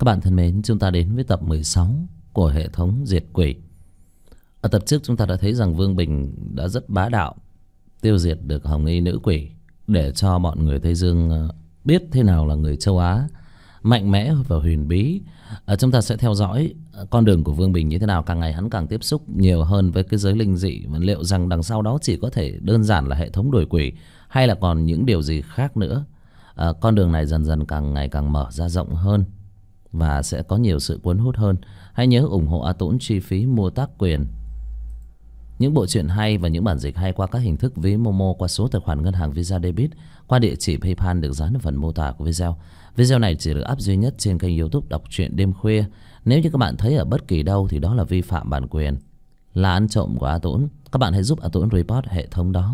bạn thân mến, chúng ta đến với tập 16 của hệ thống diệt quỷ. Ở tập trước chúng ta đã thấy rằng Vương Bình đã rất bá đạo tiêu diệt được Hồng Y nữ quỷ, để cho bọn người Tây Dương biết thế nào là người châu Á mạnh mẽ và huyền bí. Chúng ta sẽ theo dõi con đường của Vương Bình như thế nào. Càng ngày hắn càng tiếp xúc nhiều hơn với cái giới linh dị. Và liệu rằng đằng sau đó chỉ có thể đơn giản là hệ thống đuổi quỷ, hay là còn những điều gì khác nữa. Con đường này dần dần càng ngày càng mở ra rộng hơn, và sẽ có nhiều sự cuốn hút hơn. Hãy nhớ ủng hộ A Tũng chi phí mua tác quyền những bộ truyện hay và những bản dịch hay qua các hình thức ví Momo, qua số tài khoản ngân hàng Visa Debit, qua địa chỉ PayPal được dán ở phần mô tả của video. Video này chỉ được up duy nhất trên kênh YouTube Đọc Truyện Đêm Khuya. Nếu như các bạn thấy ở bất kỳ đâu thì đó là vi phạm bản quyền, là ăn trộm của A Tũng. Các bạn hãy giúp A Tũng report hệ thống đó.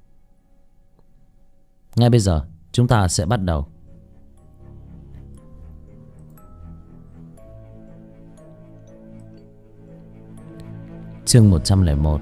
Ngay bây giờ chúng ta sẽ bắt đầu. Chương 101.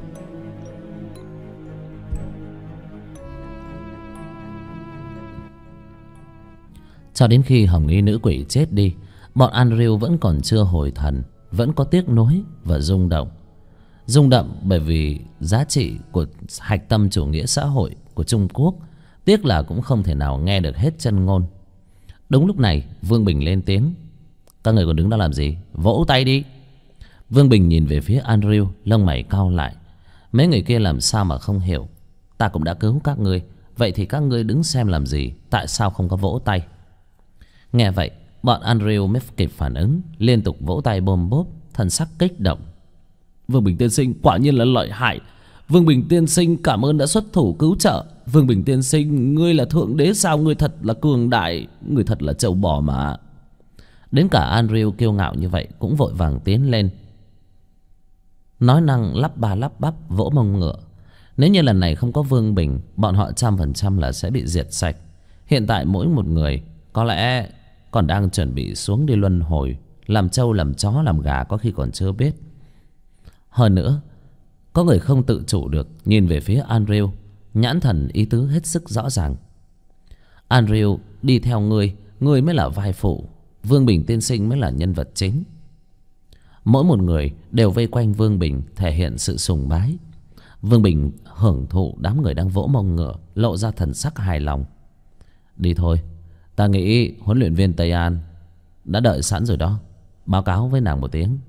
Cho đến khi Hồng Y nữ quỷ chết đi, bọn Andrew vẫn còn chưa hồi thần, vẫn có tiếc nuối và rung động. Rung động bởi vì giá trị của hạch tâm chủ nghĩa xã hội của Trung Quốc, tiếc là cũng không thể nào nghe được hết chân ngôn. Đúng lúc này Vương Bình lên tiếng: "Các người còn đứng đó làm gì? Vỗ tay đi!" Vương Bình nhìn về phía Andrew, lông mày cau lại. Mấy người kia làm sao mà không hiểu. Ta cũng đã cứu các ngươi, vậy thì các ngươi đứng xem làm gì? Tại sao không có vỗ tay? Nghe vậy, bọn Andrew mới kịp phản ứng, liên tục vỗ tay bôm bốp, thần sắc kích động. Vương Bình tiên sinh quả nhiên là lợi hại. Vương Bình tiên sinh cảm ơn đã xuất thủ cứu trợ. Vương Bình tiên sinh, ngươi là thượng đế sao? Ngươi thật là cường đại, ngươi thật là trâu bò mà. Đến cả Andrew kiêu ngạo như vậy cũng vội vàng tiến lên, nói năng lắp ba lắp bắp vỗ mông ngựa. Nếu như lần này không có Vương Bình, bọn họ 100% là sẽ bị diệt sạch. Hiện tại mỗi một người có lẽ còn đang chuẩn bị xuống đi luân hồi, làm trâu làm chó làm gà, có khi còn chưa biết. Hơn nữa, có người không tự chủ được nhìn về phía Andrew, nhãn thần ý tứ hết sức rõ ràng. Andrew đi theo ngươi, ngươi mới là vai phụ, Vương Bình tiên sinh mới là nhân vật chính. Mỗi một người đều vây quanh Vương Bình thể hiện sự sùng bái. Vương Bình hưởng thụ đám người đang vỗ mông ngựa, lộ ra thần sắc hài lòng. Đi thôi, ta nghĩ huấn luyện viên Tây An đã đợi sẵn rồi đó. Báo cáo với nàng một tiếng.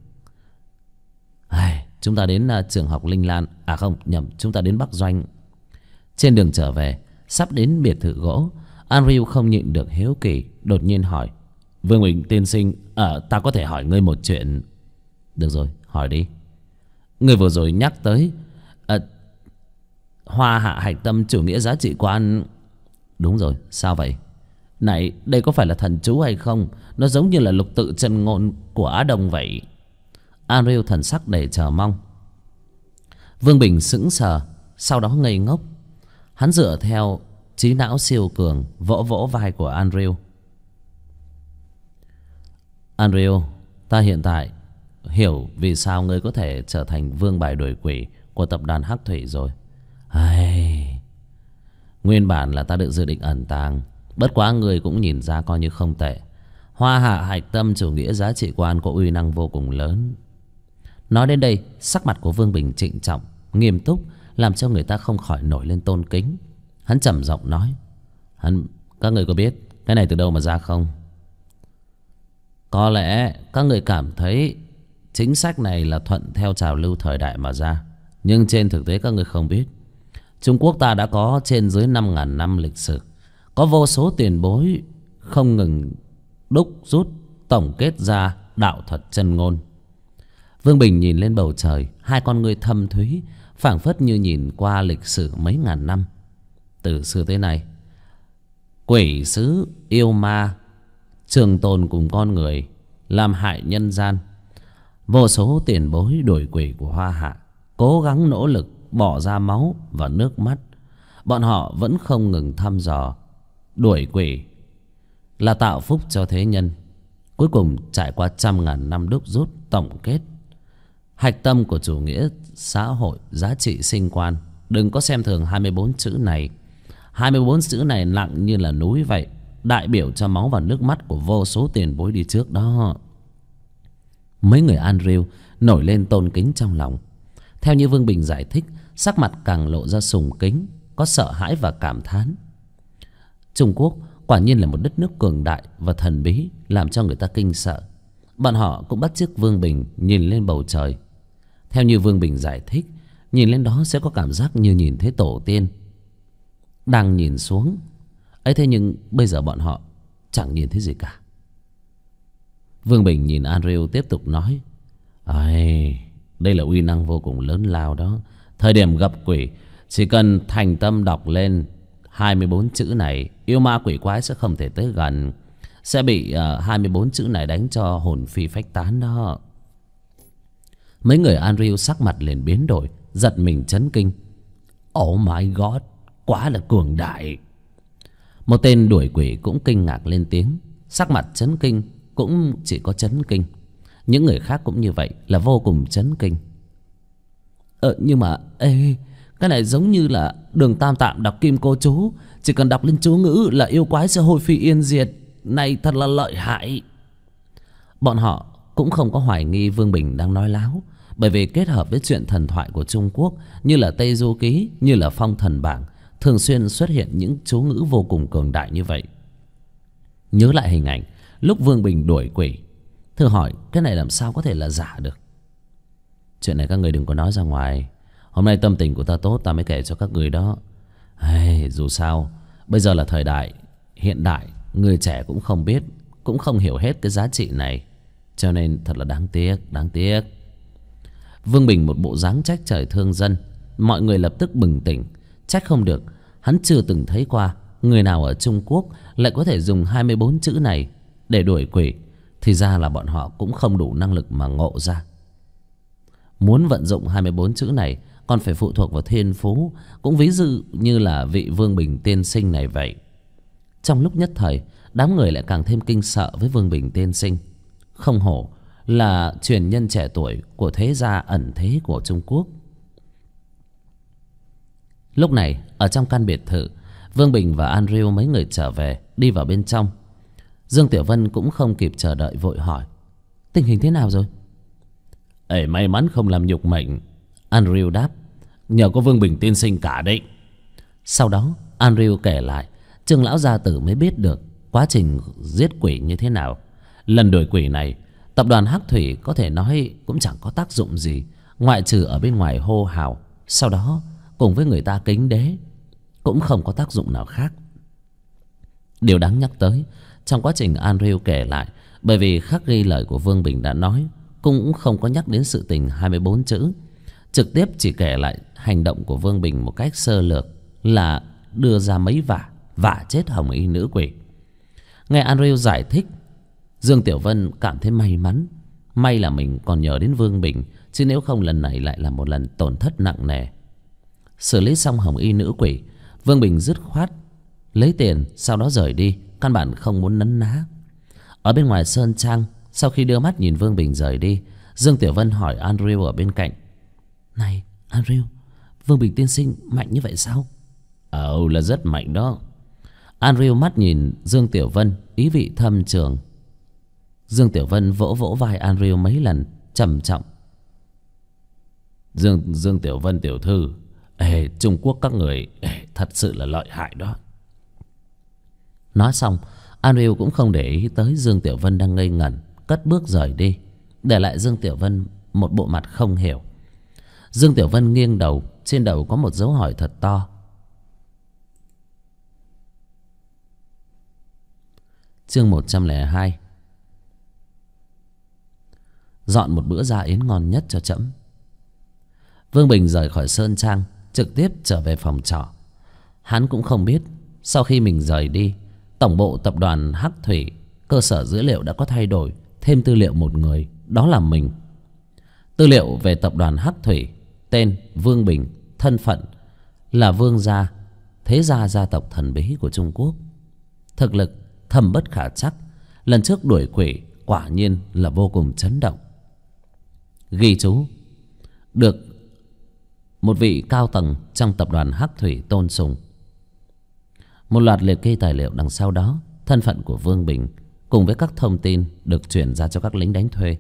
Chúng ta đến trường học Linh Lan. À không, nhầm, chúng ta đến Bắc Doanh. Trên đường trở về, sắp đến biệt thự gỗ, Andrew không nhịn được hiếu kỳ, đột nhiên hỏi: Vương Bình tiên sinh, ta có thể hỏi ngươi một chuyện? Được rồi, hỏi đi. Người vừa rồi nhắc tới Hoa Hạ hạch tâm chủ nghĩa giá trị quan. Đúng rồi, sao vậy? Này, đây có phải là thần chú hay không? Nó giống như là lục tự chân ngôn của Á Đông vậy. Andrew thần sắc đầy chờ mong. Vương Bình sững sờ, sau đó ngây ngốc. Hắn dựa theo trí não siêu cường, vỗ vỗ vai của Andrew. Andrew, ta hiện tại hiểu vì sao ngươi có thể trở thành vương bài đuổi quỷ của tập đoàn Hắc Thủy rồi. Nguyên bản là ta được dự định ẩn tàng, bất quá ngươi cũng nhìn ra coi như không tệ. Hoa Hạ hạch tâm chủ nghĩa giá trị quan có uy năng vô cùng lớn. Nói đến đây, sắc mặt của Vương Bình trịnh trọng, nghiêm túc, làm cho người ta không khỏi nổi lên tôn kính. Hắn trầm giọng nói: Các người có biết cái này từ đâu mà ra không? Có lẽ các người cảm thấy chính sách này là thuận theo trào lưu thời đại mà ra, nhưng trên thực tế các người không biết, Trung Quốc ta đã có trên dưới 5.000 năm lịch sử, có vô số tiền bối không ngừng đúc rút tổng kết ra đạo thuật chân ngôn. Vương Bình nhìn lên bầu trời, hai con ngươi thâm thúy, phảng phất như nhìn qua lịch sử mấy ngàn năm. Từ xưa tới nay, quỷ sứ yêu ma trường tồn cùng con người, làm hại nhân gian. Vô số tiền bối đuổi quỷ của Hoa Hạ cố gắng nỗ lực, bỏ ra máu và nước mắt. Bọn họ vẫn không ngừng thăm dò. Đuổi quỷ là tạo phúc cho thế nhân. Cuối cùng trải qua 100.000 năm đúc rút tổng kết, hạch tâm của chủ nghĩa xã hội giá trị sinh quan. Đừng có xem thường 24 chữ này. 24 chữ này nặng như là núi vậy, đại biểu cho máu và nước mắt của vô số tiền bối đi trước đó. Mấy người Andrew nổi lên tôn kính trong lòng. Theo như Vương Bình giải thích, sắc mặt càng lộ ra sùng kính, có sợ hãi và cảm thán. Trung Quốc quả nhiên là một đất nước cường đại và thần bí, làm cho người ta kinh sợ. Bọn họ cũng bắt chước Vương Bình nhìn lên bầu trời. Theo như Vương Bình giải thích, nhìn lên đó sẽ có cảm giác như nhìn thấy tổ tiên đang nhìn xuống ấy. Thế nhưng bây giờ bọn họ chẳng nhìn thấy gì cả. Vương Bình nhìn Andrew tiếp tục nói: đây là uy năng vô cùng lớn lao đó. Thời điểm gặp quỷ, chỉ cần thành tâm đọc lên 24 chữ này, yêu ma quỷ quái sẽ không thể tới gần, sẽ bị 24 chữ này đánh cho hồn phi phách tán đó. Mấy người Andrew sắc mặt liền biến đổi, giật mình chấn kinh. Oh my god, quá là cường đại. Một tên đuổi quỷ cũng kinh ngạc lên tiếng, sắc mặt chấn kinh cũng chỉ có chấn kinh. Những người khác cũng như vậy, là vô cùng chấn kinh. Nhưng mà cái này giống như là Đường Tam Tạng đọc kim cô chú, chỉ cần đọc lên chú ngữ là yêu quái sẽ hôi phi yên diệt. Này thật là lợi hại. Bọn họ cũng không có hoài nghi Vương Bình đang nói láo, bởi vì kết hợp với chuyện thần thoại của Trung Quốc như là Tây Du Ký, như là Phong Thần Bảng, thường xuyên xuất hiện những chú ngữ vô cùng cường đại như vậy. Nhớ lại hình ảnh lúc Vương Bình đuổi quỷ, thử hỏi cái này làm sao có thể là giả được. Chuyện này các người đừng có nói ra ngoài. Hôm nay tâm tình của ta tốt, ta mới kể cho các người đó. Dù sao bây giờ là thời đại hiện đại, người trẻ cũng không biết, cũng không hiểu hết cái giá trị này, cho nên thật là đáng tiếc. Vương Bình một bộ dáng trách trời thương dân. Mọi người lập tức bừng tỉnh. Trách không được, hắn chưa từng thấy qua người nào ở Trung Quốc lại có thể dùng 24 chữ này để đuổi quỷ. Thì ra là bọn họ cũng không đủ năng lực mà ngộ ra. Muốn vận dụng 24 chữ này còn phải phụ thuộc vào thiên phú, cũng ví dụ như là vị Vương Bình tiên sinh này vậy. Trong lúc nhất thời, đám người lại càng thêm kinh sợ với Vương Bình tiên sinh. Không hổ là truyền nhân trẻ tuổi của thế gia ẩn thế của Trung Quốc. Lúc này ở trong căn biệt thự, Vương Bình và Andrew mấy người trở về, đi vào bên trong. Dương Tiểu Vân cũng không kịp chờ đợi, vội hỏi: tình hình thế nào rồi? May mắn không làm nhục mệnh, Andrew đáp. Nhờ có Vương Bình tiên sinh cả đấy. Sau đó Andrew kể lại, Trương lão gia tử mới biết được quá trình giết quỷ như thế nào. Lần đuổi quỷ này, tập đoàn Hắc Thủy có thể nói cũng chẳng có tác dụng gì, ngoại trừ ở bên ngoài hô hào, sau đó cùng với người ta kính đế, cũng không có tác dụng nào khác. Điều đáng nhắc tới, trong quá trình Andrew kể lại, bởi vì khắc ghi lời của Vương Bình đã nói, cũng không có nhắc đến sự tình 24 chữ, trực tiếp chỉ kể lại hành động của Vương Bình một cách sơ lược, là đưa ra mấy vả chết hồng y nữ quỷ. Nghe Andrew giải thích, Dương Tiểu Vân cảm thấy may mắn. May là mình còn nhờ đến Vương Bình, chứ nếu không lần này lại là một lần tổn thất nặng nề. Xử lý xong hồng y nữ quỷ, Vương Bình dứt khoát lấy tiền, sau đó rời đi, căn bản không muốn nấn ná. Ở bên ngoài sơn trang, sau khi đưa mắt nhìn Vương Bình rời đi, Dương Tiểu Vân hỏi Andrew ở bên cạnh: này Andrew, Vương Bình tiên sinh mạnh như vậy sao? Là rất mạnh đó. Andrew mắt nhìn Dương Tiểu Vân, ý vị thâm trường. Dương Tiểu Vân vỗ vỗ vai Andrew mấy lần, trầm trọng: Dương Tiểu Vân tiểu thư, Trung Quốc các người thật sự là lợi hại đó. Nói xong, Andrew cũng không để ý tới Dương Tiểu Vân đang ngây ngẩn, cất bước rời đi, để lại Dương Tiểu Vân một bộ mặt không hiểu. Dương Tiểu Vân nghiêng đầu, trên đầu có một dấu hỏi thật to. Chương 102. Dọn một bữa gia yến ngon nhất cho trẫm. Vương Bình rời khỏi sơn trang, trực tiếp trở về phòng trọ. Hắn cũng không biết, sau khi mình rời đi, tổng bộ tập đoàn Hắc Thủy, cơ sở dữ liệu đã có thay đổi, thêm tư liệu một người, đó là mình. Tư liệu về tập đoàn Hắc Thủy, tên Vương Bình, thân phận là vương gia, thế gia gia tộc thần bí của Trung Quốc. Thực lực thâm bất khả trắc, lần trước đuổi quỷ quả nhiên là vô cùng chấn động. Ghi chú: được một vị cao tầng trong tập đoàn Hắc Thủy tôn sùng. Một loạt liệt kê tài liệu đằng sau đó, thân phận của Vương Bình cùng với các thông tin được chuyển ra cho các lính đánh thuê.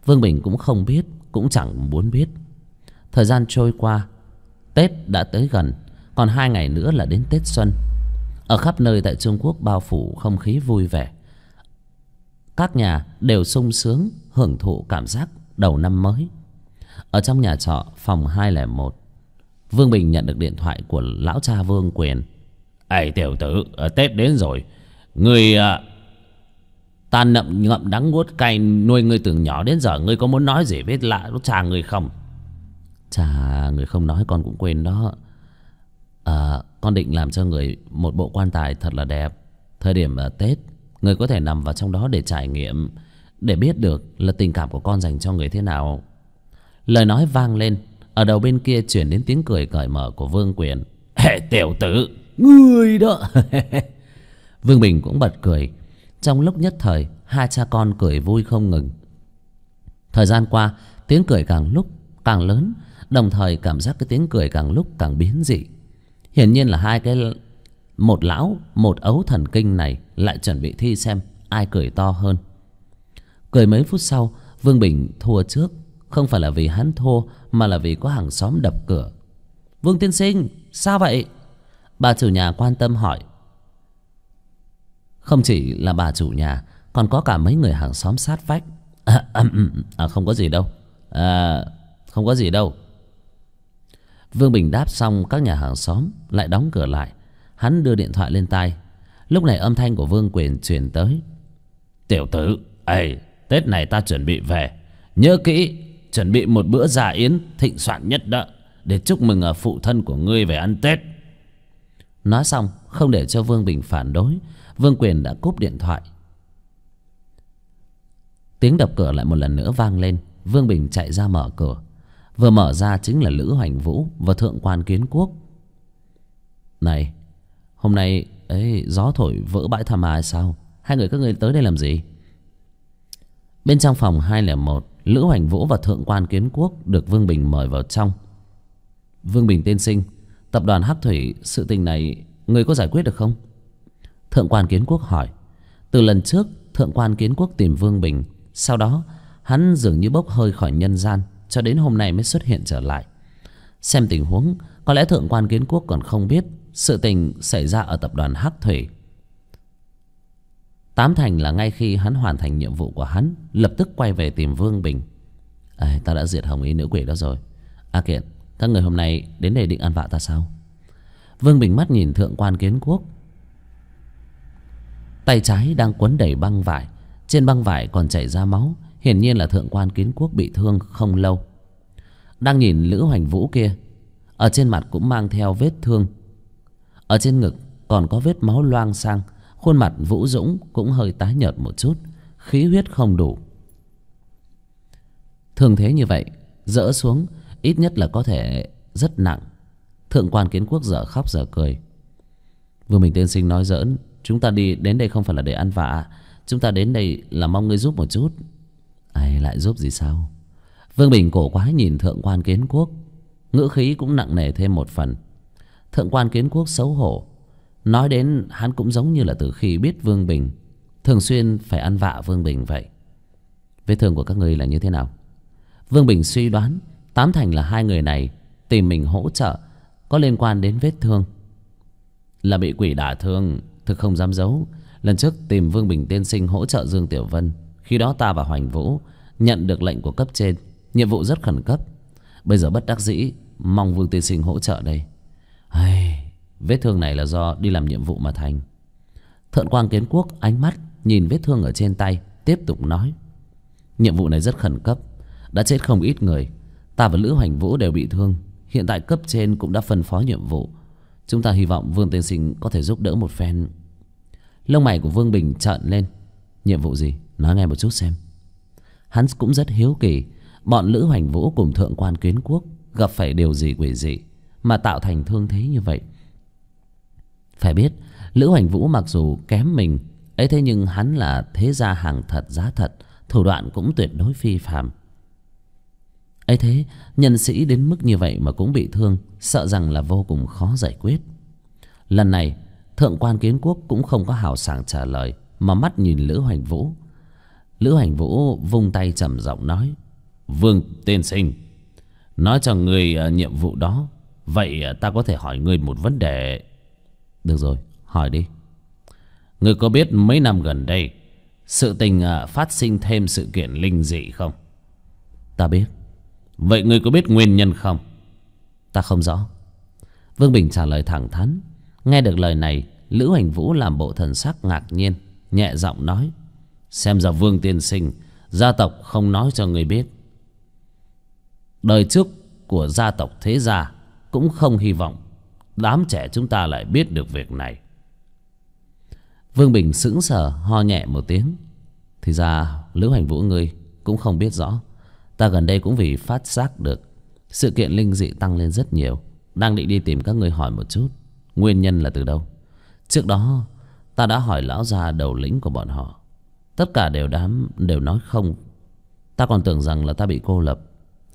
Vương Bình cũng không biết, cũng chẳng muốn biết. Thời gian trôi qua, Tết đã tới gần, còn 2 ngày nữa là đến Tết Xuân. Ở khắp nơi tại Trung Quốc bao phủ không khí vui vẻ. Các nhà đều sung sướng hưởng thụ cảm giác đầu năm mới. Ở trong nhà trọ phòng 201, Vương Bình nhận được điện thoại của lão cha Vương Quyền. "Ây tiểu tử, Tết đến rồi, người ta ngậm đắng nuốt cay nuôi ngươi từ nhỏ đến giờ, ngươi có muốn nói gì với cha ngươi không?" "Cha người không nói con cũng quên đó. Con định làm cho người một bộ quan tài thật là đẹp. Thời điểm Tết, người có thể nằm vào trong đó để trải nghiệm, để biết được là tình cảm của con dành cho người thế nào." Lời nói vang lên, ở đầu bên kia chuyển đến tiếng cười cởi mở của Vương Quyền. "Hệ tiểu tử, ngươi đó." Vương Bình cũng bật cười. Trong lúc nhất thời, hai cha con cười vui không ngừng. Thời gian qua, tiếng cười càng lúc càng lớn, đồng thời cảm giác cái tiếng cười càng lúc càng biến dị. Hiển nhiên là một lão một ấu thần kinh này lại chuẩn bị thi xem ai cười to hơn. Cười mấy phút sau, Vương Bình thua trước. Không phải là vì hắn thua, mà là vì có hàng xóm đập cửa. "Vương tiên sinh, sao vậy?" Bà chủ nhà quan tâm hỏi. Không chỉ là bà chủ nhà, còn có cả mấy người hàng xóm sát vách. Không có gì đâu. Không có gì đâu." Vương Bình đáp xong, các nhà hàng xóm lại đóng cửa lại. Hắn đưa điện thoại lên tai. Lúc này âm thanh của Vương Quyền truyền tới. "Tiểu tử, Tết này ta chuẩn bị về. Nhớ kỹ, chuẩn bị một bữa dạ yến thịnh soạn nhất đó, để chúc mừng phụ thân của ngươi về ăn Tết." Nói xong, không để cho Vương Bình phản đối, Vương Quyền đã cúp điện thoại. Tiếng đập cửa lại một lần nữa vang lên. Vương Bình chạy ra mở cửa. Vừa mở ra chính là Lữ Hoành Vũ và Thượng quan Kiến Quốc. "Này, hôm nay gió thổi vỡ bãi Tha Ma sao? Hai người các ngươi tới đây làm gì?" Bên trong phòng 201, Lữ Hoành Vũ và Thượng quan Kiến Quốc được Vương Bình mời vào trong. "Vương Bình tiên sinh, tập đoàn Hắc Thủy, sự tình này người có giải quyết được không?" Thượng quan Kiến Quốc hỏi. Từ lần trước Thượng quan Kiến Quốc tìm Vương Bình, sau đó hắn dường như bốc hơi khỏi nhân gian, cho đến hôm nay mới xuất hiện trở lại. Xem tình huống, có lẽ Thượng quan Kiến Quốc còn không biết sự tình xảy ra ở tập đoàn Hắc Thủy. Tám thành là ngay khi hắn hoàn thành nhiệm vụ của hắn, lập tức quay về tìm Vương Bình. "Ta đã diệt hồng y nữ quỷ đó rồi. Kiện, các người hôm nay đến đây định ăn vạ ta sao?" Vương Bình mắt nhìn Thượng quan Kiến Quốc. Tay trái đang quấn đầy băng vải, trên băng vải còn chảy ra máu. Hiển nhiên là Thượng quan Kiến Quốc bị thương không lâu. Đang nhìn Lữ Hoành Vũ kia, ở trên mặt cũng mang theo vết thương, ở trên ngực còn có vết máu loang sang. Khuôn mặt Vũ Dũng cũng hơi tái nhợt một chút, khí huyết không đủ. Thương thế như vậy dỡ xuống ít nhất là có thể rất nặng. Thượng quan Kiến Quốc dở khóc dở cười. "Vương Bình tiên sinh nói giỡn, chúng ta đến đây không phải là để ăn vạ. Chúng ta đến đây là mong ngươi giúp một chút." Lại giúp gì sao?" Vương Bình cổ quái nhìn Thượng quan Kiến Quốc, ngữ khí cũng nặng nề thêm một phần. Thượng quan Kiến Quốc xấu hổ. Nói đến hắn cũng giống như là từ khi biết Vương Bình thường xuyên phải ăn vạ Vương Bình vậy. "Vết thương của các ngươi là như thế nào?" Vương Bình suy đoán tám thành là hai người này tìm mình hỗ trợ có liên quan đến vết thương. "Là bị quỷ đả thương, thực không dám giấu. Lần trước tìm Vương Bình tiên sinh hỗ trợ Dương Tiểu Vân, khi đó ta và Hoành Vũ nhận được lệnh của cấp trên, nhiệm vụ rất khẩn cấp. Bây giờ bất đắc dĩ mong Vương tiên sinh hỗ trợ đây. Vết thương này là do đi làm nhiệm vụ mà thành." Thượng quan Kiến Quốc ánh mắt nhìn vết thương ở trên tay, tiếp tục nói. "Nhiệm vụ này rất khẩn cấp, đã chết không ít người. Ta và Lữ Hoành Vũ đều bị thương. Hiện tại cấp trên cũng đã phân phó nhiệm vụ. Chúng ta hy vọng Vương tiên sinh có thể giúp đỡ một phen." Lông mày của Vương Bình trợn lên. "Nhiệm vụ gì? Nói nghe một chút xem." Hắn cũng rất hiếu kỳ, bọn Lữ Hoành Vũ cùng Thượng quan Kiến Quốc gặp phải điều gì quỷ dị mà tạo thành thương thế như vậy. Phải biết Lữ Hoành Vũ mặc dù kém mình thế nhưng hắn là thế gia hàng thật giá thật, thủ đoạn cũng tuyệt đối phi phàm. Thế nhân sĩ đến mức như vậy mà cũng bị thương, sợ rằng là vô cùng khó giải quyết. Lần này Thượng quan Kiến Quốc cũng không có hào sảng trả lời, mà mắt nhìn Lữ Hoành Vũ. Lữ Hoành Vũ vung tay trầm giọng nói: Vương tiên sinh, nói cho ngươi nhiệm vụ đó. Vậy ta có thể hỏi ngươi một vấn đề? Được rồi, hỏi đi. Ngươi có biết mấy năm gần đây sự tình phát sinh thêm sự kiện linh dị không? Ta biết. Vậy ngươi có biết nguyên nhân không? Ta không rõ. Vương Bình trả lời thẳng thắn. Nghe được lời này, Lữ Hoành Vũ làm bộ thần sắc ngạc nhiên, nhẹ giọng nói: Xem ra Vương tiên sinh, gia tộc không nói cho ngươi biết. Đời trước của gia tộc thế gia cũng không hy vọng đám trẻ chúng ta lại biết được việc này. Vương Bình sững sờ, ho nhẹ một tiếng. Thì ra Lữ Hoành Vũ ngươi cũng không biết rõ. Ta gần đây cũng vì phát giác được sự kiện linh dị tăng lên rất nhiều, đang định đi tìm các ngươi hỏi một chút nguyên nhân là từ đâu. Trước đó ta đã hỏi lão già đầu lĩnh của bọn họ, tất cả đều nói không. Ta còn tưởng rằng là ta bị cô lập.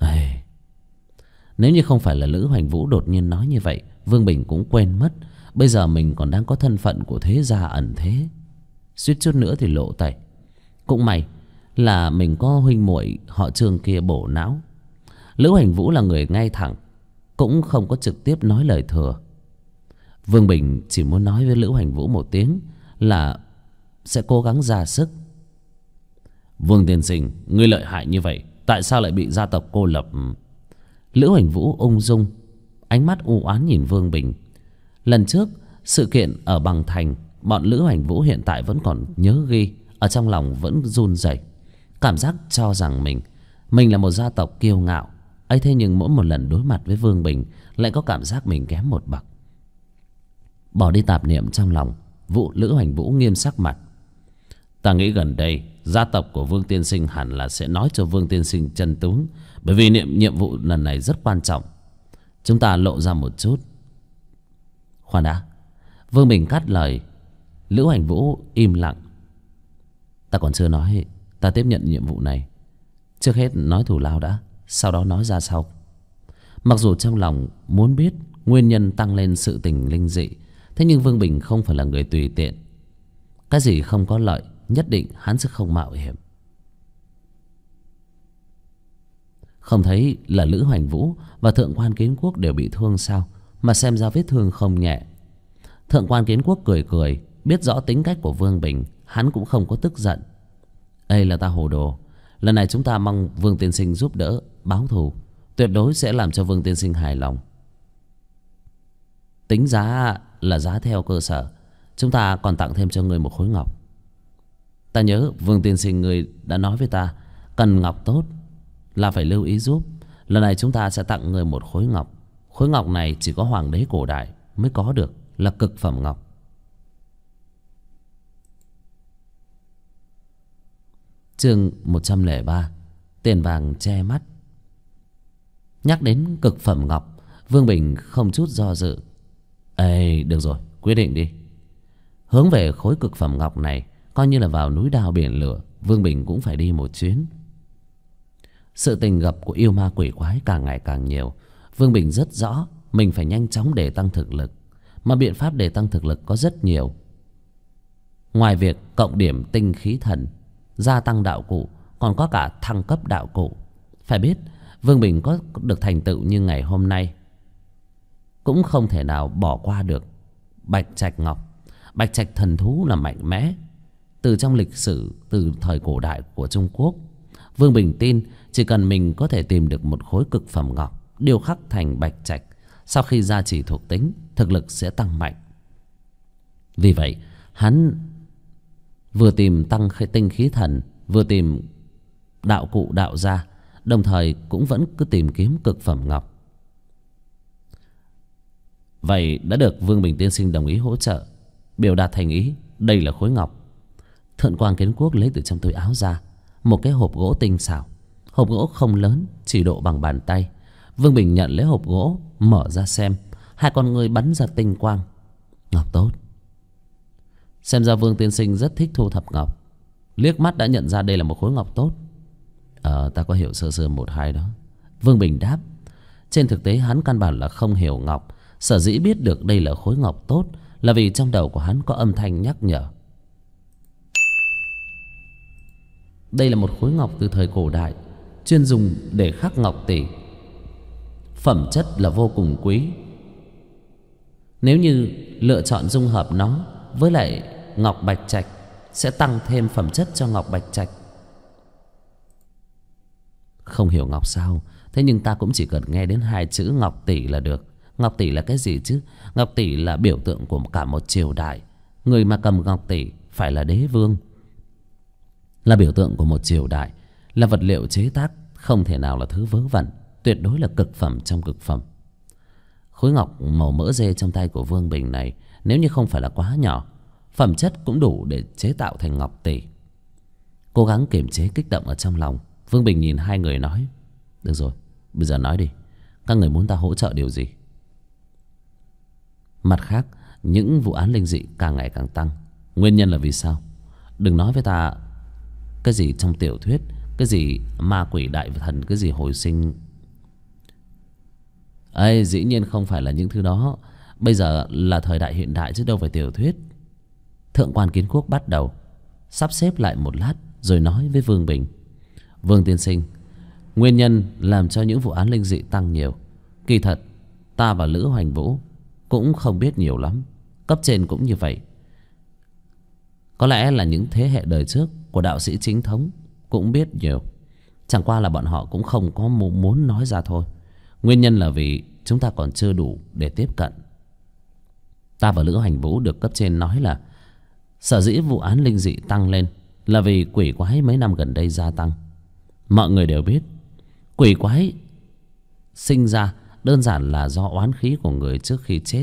Nếu như không phải là Lữ Hoành Vũ đột nhiên nói như vậy, Vương Bình cũng quên mất bây giờ mình còn đang có thân phận của thế gia ẩn thế, suýt chút nữa thì lộ tẩy. Cũng may là mình có huynh muội họ Trương kia bổ não. Lữ Hoành Vũ là người ngay thẳng, cũng không có trực tiếp nói lời thừa. Vương Bình chỉ muốn nói với Lữ Hoành Vũ một tiếng là sẽ cố gắng ra sức. Vương tiên sinh, ngươi lợi hại như vậy, tại sao lại bị gia tộc cô lập? Lữ Hoành Vũ ung dung, ánh mắt u oán nhìn Vương Bình. Lần trước sự kiện ở Bằng Thành, bọn Lữ Hoành Vũ hiện tại vẫn còn nhớ ghi, ở trong lòng vẫn run rẩy, cảm giác cho rằng mình là một gia tộc kiêu ngạo ấy. Thế nhưng mỗi một lần đối mặt với Vương Bình lại có cảm giác mình kém một bậc. Bỏ đi tạp niệm trong lòng, Lữ Hoành Vũ nghiêm sắc mặt: Ta nghĩ gần đây gia tộc của Vương tiên sinh hẳn là sẽ nói cho Vương tiên sinh chân tướng, bởi vì nhiệm vụ lần này rất quan trọng. Chúng ta lộ ra một chút. Khoan đã. Vương Bình cắt lời. Lữ Hoành Vũ im lặng. Ta còn chưa nói ta tiếp nhận nhiệm vụ này. Trước hết nói thù lao đã, sau đó nói ra sau. Mặc dù trong lòng muốn biết nguyên nhân tăng lên sự tình linh dị, thế nhưng Vương Bình không phải là người tùy tiện. Cái gì không có lợi nhất định hắn sẽ không mạo hiểm. Không thấy là Lữ Hoành Vũ và Thượng quan Kiến Quốc đều bị thương sao, mà xem ra vết thương không nhẹ. Thượng quan Kiến Quốc cười cười, biết rõ tính cách của Vương Bình, hắn cũng không có tức giận. Ê, là ta hồ đồ. Lần này chúng ta mong Vương tiên sinh giúp đỡ báo thù, tuyệt đối sẽ làm cho Vương tiên sinh hài lòng. Tính giá là giá theo cơ sở. Chúng ta còn tặng thêm cho người một khối ngọc. Ta nhớ Vương tiên sinh người đã nói với ta cần ngọc tốt là phải lưu ý giúp. Lần này chúng ta sẽ tặng người một khối ngọc. Khối ngọc này chỉ có hoàng đế cổ đại mới có được, là cực phẩm ngọc. Chương 103. Tiền vàng che mắt. Nhắc đến cực phẩm ngọc, Vương Bình không chút do dự. Ê, được rồi, quyết định đi. Hướng về khối cực phẩm ngọc này, coi như là vào núi đao biển lửa, Vương Bình cũng phải đi một chuyến. Sự tình gặp của yêu ma quỷ quái càng ngày càng nhiều. Vương Bình rất rõ mình phải nhanh chóng để tăng thực lực. Mà biện pháp để tăng thực lực có rất nhiều. Ngoài việc cộng điểm tinh khí thần, gia tăng đạo cụ, còn có cả thăng cấp đạo cụ. Phải biết Vương Bình có được thành tựu như ngày hôm nay, cũng không thể nào bỏ qua được Bạch Trạch Ngọc. Bạch Trạch thần thú là mạnh mẽ từ trong lịch sử, từ thời cổ đại của Trung Quốc. Vương Bình tin chỉ cần mình có thể tìm được một khối cực phẩm ngọc điêu khắc thành bạch trạch, sau khi gia trì thuộc tính, thực lực sẽ tăng mạnh. Vì vậy hắn vừa tìm tăng tinh khí thần, vừa tìm đạo cụ đạo gia, đồng thời cũng vẫn cứ tìm kiếm cực phẩm ngọc. Vậy đã được Vương Bình tiên sinh đồng ý hỗ trợ, biểu đạt thành ý. Đây là khối ngọc. Thượng quan Kiến Quốc lấy từ trong túi áo ra một cái hộp gỗ tinh xảo. Hộp gỗ không lớn, chỉ độ bằng bàn tay. Vương Bình nhận lấy hộp gỗ, mở ra xem. Hai con ngươi bắn ra tinh quang. Ngọc tốt. Xem ra Vương tiên sinh rất thích thu thập ngọc, liếc mắt đã nhận ra đây là một khối ngọc tốt. Ta có hiểu sơ sơ một hai đó, Vương Bình đáp. Trên thực tế hắn căn bản là không hiểu ngọc. Sở dĩ biết được đây là khối ngọc tốt là vì trong đầu của hắn có âm thanh nhắc nhở. Đây là một khối ngọc từ thời cổ đại, chuyên dùng để khắc ngọc tỷ. Phẩm chất là vô cùng quý. Nếu như lựa chọn dung hợp nó với lại ngọc bạch trạch, sẽ tăng thêm phẩm chất cho ngọc bạch trạch. Không hiểu ngọc sao, thế nhưng ta cũng chỉ cần nghe đến hai chữ ngọc tỷ là được. Ngọc tỷ là cái gì chứ? Ngọc tỷ là biểu tượng của cả một triều đại. Người mà cầm ngọc tỷ phải là đế vương, là biểu tượng của một triều đại, là vật liệu chế tác không thể nào là thứ vớ vẩn, tuyệt đối là cực phẩm trong cực phẩm. Khối ngọc màu mỡ dê trong tay của Vương Bình này, nếu như không phải là quá nhỏ, phẩm chất cũng đủ để chế tạo thành ngọc tỷ. Cố gắng kiềm chế kích động ở trong lòng, Vương Bình nhìn hai người nói: được rồi, bây giờ nói đi, các người muốn ta hỗ trợ điều gì? Mặt khác, những vụ án linh dị càng ngày càng tăng, nguyên nhân là vì sao? Đừng nói với ta cái gì trong tiểu thuyết, cái gì ma quỷ đại thần, cái gì hồi sinh. Ê, dĩ nhiên không phải là những thứ đó. Bây giờ là thời đại hiện đại chứ đâu phải tiểu thuyết. Thượng quan Kiến Quốc bắt đầu sắp xếp lại một lát rồi nói với Vương Bình: Vương tiên sinh, nguyên nhân làm cho những vụ án linh dị tăng nhiều, kỳ thật ta và Lữ Hoành Vũ cũng không biết nhiều lắm. Cấp trên cũng như vậy. Có lẽ là những thế hệ đời trước của đạo sĩ chính thống cũng biết nhiều, chẳng qua là bọn họ cũng không có muốn nói ra thôi. Nguyên nhân là vì chúng ta còn chưa đủ để tiếp cận. Ta và Lữ Hoành Vũ được cấp trên nói là sở dĩ vụ án linh dị tăng lên là vì quỷ quái mấy năm gần đây gia tăng. Mọi người đều biết quỷ quái sinh ra đơn giản là do oán khí của người trước khi chết,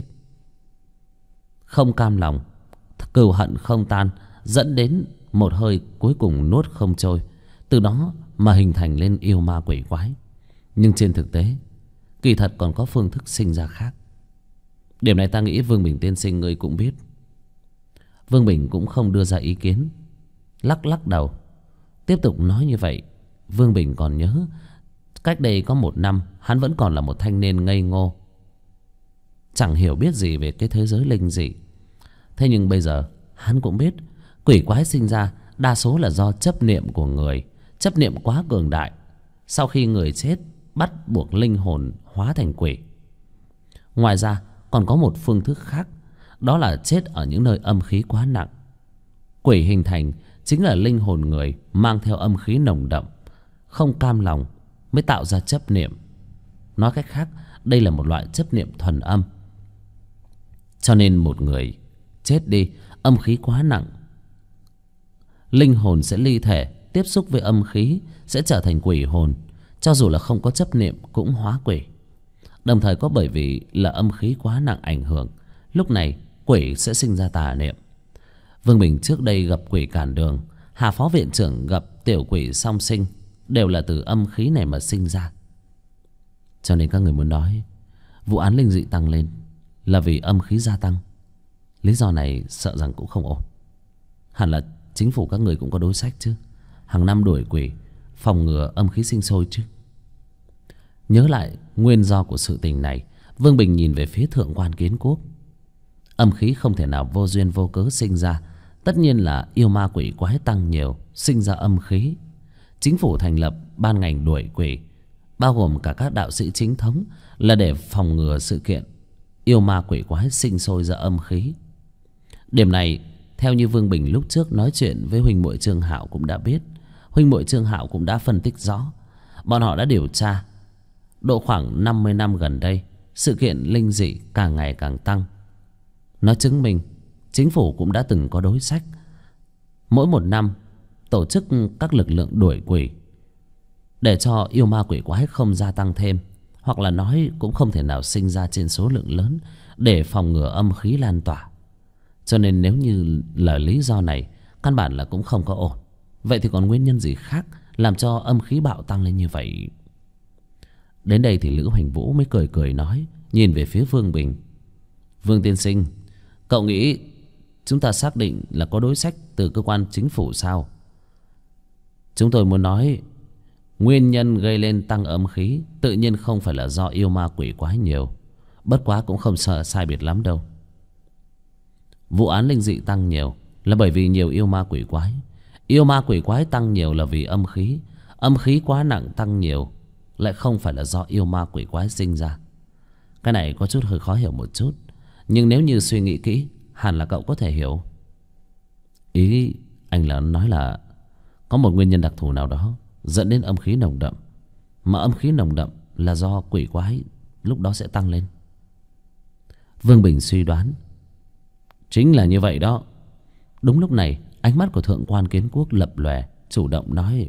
không cam lòng, cừu hận không tan, dẫn đến một hơi cuối cùng nuốt không trôi, từ đó mà hình thành lên yêu ma quỷ quái. Nhưng trên thực tế, kỳ thật còn có phương thức sinh ra khác. Điểm này ta nghĩ Vương Bình tiên sinh ngươi cũng biết. Vương Bình cũng không đưa ra ý kiến, lắc lắc đầu. Tiếp tục nói như vậy, Vương Bình còn nhớ cách đây có 1 năm, hắn vẫn còn là một thanh niên ngây ngô, chẳng hiểu biết gì về cái thế giới linh dị. Thế nhưng bây giờ hắn cũng biết quỷ quái sinh ra đa số là do chấp niệm của người, chấp niệm quá cường đại. Sau khi người chết, bắt buộc linh hồn hóa thành quỷ. Ngoài ra còn có một phương thức khác, đó là chết ở những nơi âm khí quá nặng. Quỷ hình thành chính là linh hồn người mang theo âm khí nồng đậm, không cam lòng mới tạo ra chấp niệm. Nói cách khác, đây là một loại chấp niệm thuần âm. Cho nên một người chết đi, âm khí quá nặng, linh hồn sẽ ly thể, tiếp xúc với âm khí sẽ trở thành quỷ hồn. Cho dù là không có chấp niệm cũng hóa quỷ. Đồng thời có bởi vì là âm khí quá nặng ảnh hưởng, lúc này quỷ sẽ sinh ra tà niệm. Vương Bình trước đây gặp quỷ cản đường, Hà phó viện trưởng gặp tiểu quỷ song sinh, đều là từ âm khí này mà sinh ra. Cho nên các người muốn nói vụ án linh dị tăng lên là vì âm khí gia tăng. Lý do này sợ rằng cũng không ổn. Hẳn là chính phủ các người cũng có đối sách chứ, hàng năm đuổi quỷ, phòng ngừa âm khí sinh sôi chứ. Nhớ lại nguyên do của sự tình này, Vương Bình nhìn về phía Thượng quan Kiến Quốc. Âm khí không thể nào vô duyên vô cớ sinh ra, tất nhiên là yêu ma quỷ quái tăng nhiều, sinh ra âm khí. Chính phủ thành lập ban ngành đuổi quỷ, bao gồm cả các đạo sĩ chính thống, là để phòng ngừa sự kiện yêu ma quỷ quái sinh sôi ra âm khí. Điểm này theo như Vương Bình lúc trước nói chuyện với huynh muội Trương Hạo cũng đã biết. Huynh muội Trương Hạo cũng đã phân tích rõ. Bọn họ đã điều tra độ khoảng 50 năm gần đây, sự kiện linh dị càng ngày càng tăng. Nó chứng minh chính phủ cũng đã từng có đối sách, mỗi 1 năm tổ chức các lực lượng đuổi quỷ, để cho yêu ma quỷ quái không gia tăng thêm, hoặc là nói cũng không thể nào sinh ra trên số lượng lớn, để phòng ngừa âm khí lan tỏa. Cho nên nếu như là lý do này, căn bản là cũng không có ổn. Vậy thì còn nguyên nhân gì khác làm cho âm khí bạo tăng lên như vậy? Đến đây thì Lữ Hoành Vũ mới cười cười nói, nhìn về phía Vương Bình: Vương tiên sinh, cậu nghĩ chúng ta xác định là có đối sách từ cơ quan chính phủ sao? Chúng tôi muốn nói, nguyên nhân gây lên tăng âm khí tự nhiên không phải là do yêu ma quỷ quái nhiều, bất quá cũng không sai biệt lắm đâu. Vụ án linh dị tăng nhiều là bởi vì nhiều yêu ma quỷ quái. Yêu ma quỷ quái tăng nhiều là vì âm khí. Âm khí quá nặng tăng nhiều lại không phải là do yêu ma quỷ quái sinh ra. Cái này có chút hơi khó hiểu một chút, nhưng nếu như suy nghĩ kỹ hẳn là cậu có thể hiểu. Ý anh là nói là có một nguyên nhân đặc thù nào đó dẫn đến âm khí nồng đậm, mà âm khí nồng đậm là do quỷ quái lúc đó sẽ tăng lên. Vương Bình suy đoán. Chính là như vậy đó. Đúng lúc này ánh mắt của Thượng quan Kiến Quốc lập lòe, chủ động nói: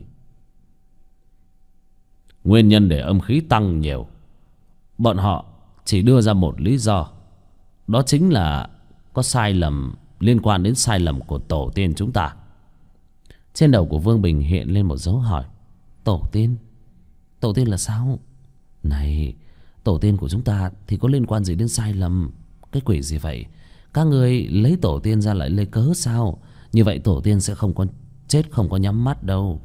nguyên nhân để âm khí tăng nhiều, bọn họ chỉ đưa ra một lý do, đó chính là có sai lầm liên quan đến sai lầm của tổ tiên chúng ta. Trên đầu của Vương Bình hiện lên một dấu hỏi. Tổ tiên? Tổ tiên là sao? Này, tổ tiên của chúng ta thì có liên quan gì đến sai lầm? Cái quỷ gì vậy? Các người lấy tổ tiên ra lại lấy cớ sao? Như vậy tổ tiên sẽ không có chết không có nhắm mắt đâu.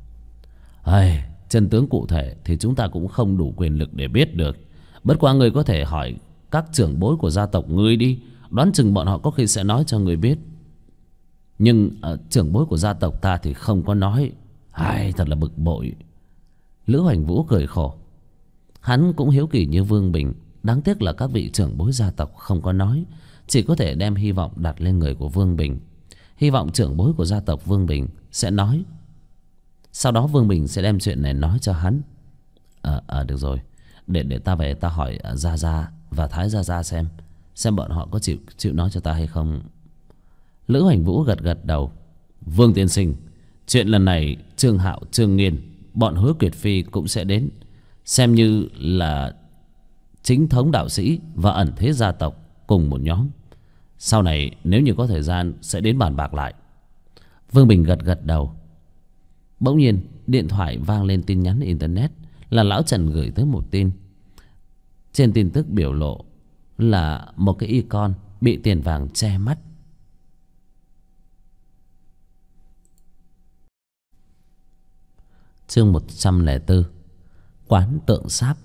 Chân tướng cụ thể thì chúng ta cũng không đủ quyền lực để biết được. Bất quá người có thể hỏi các trưởng bối của gia tộc ngươi đi, đoán chừng bọn họ có khi sẽ nói cho người biết. Nhưng trưởng bối của gia tộc ta thì không có nói. Thật là bực bội. Lữ Hoành Vũ cười khổ. Hắn cũng hiếu kỳ như Vương Bình. Đáng tiếc là các vị trưởng bối gia tộc không có nói, chỉ có thể đem hy vọng đặt lên người của Vương Bình. Hy vọng trưởng bối của gia tộc Vương Bình sẽ nói. Sau đó Vương Bình sẽ đem chuyện này nói cho hắn. Được rồi, để ta về ta hỏi Gia Gia và Thái Gia Gia xem bọn họ có chịu nói cho ta hay không. Lữ Hoành Vũ gật đầu. Vương tiên sinh, chuyện lần này Trương Hạo, Trương Nghiên, bọn Hứa Kiệt Phi cũng sẽ đến, xem như là chính thống đạo sĩ và ẩn thế gia tộc cùng một nhóm. Sau này nếu như có thời gian sẽ đến bàn bạc lại. Vương Bình gật đầu. Bỗng nhiên điện thoại vang lên tin nhắn internet. Là lão Trần gửi tới một tin. Trên tin tức biểu lộ là một cái icon bị tiền vàng che mắt. Chương 104. Quán tượng sáp.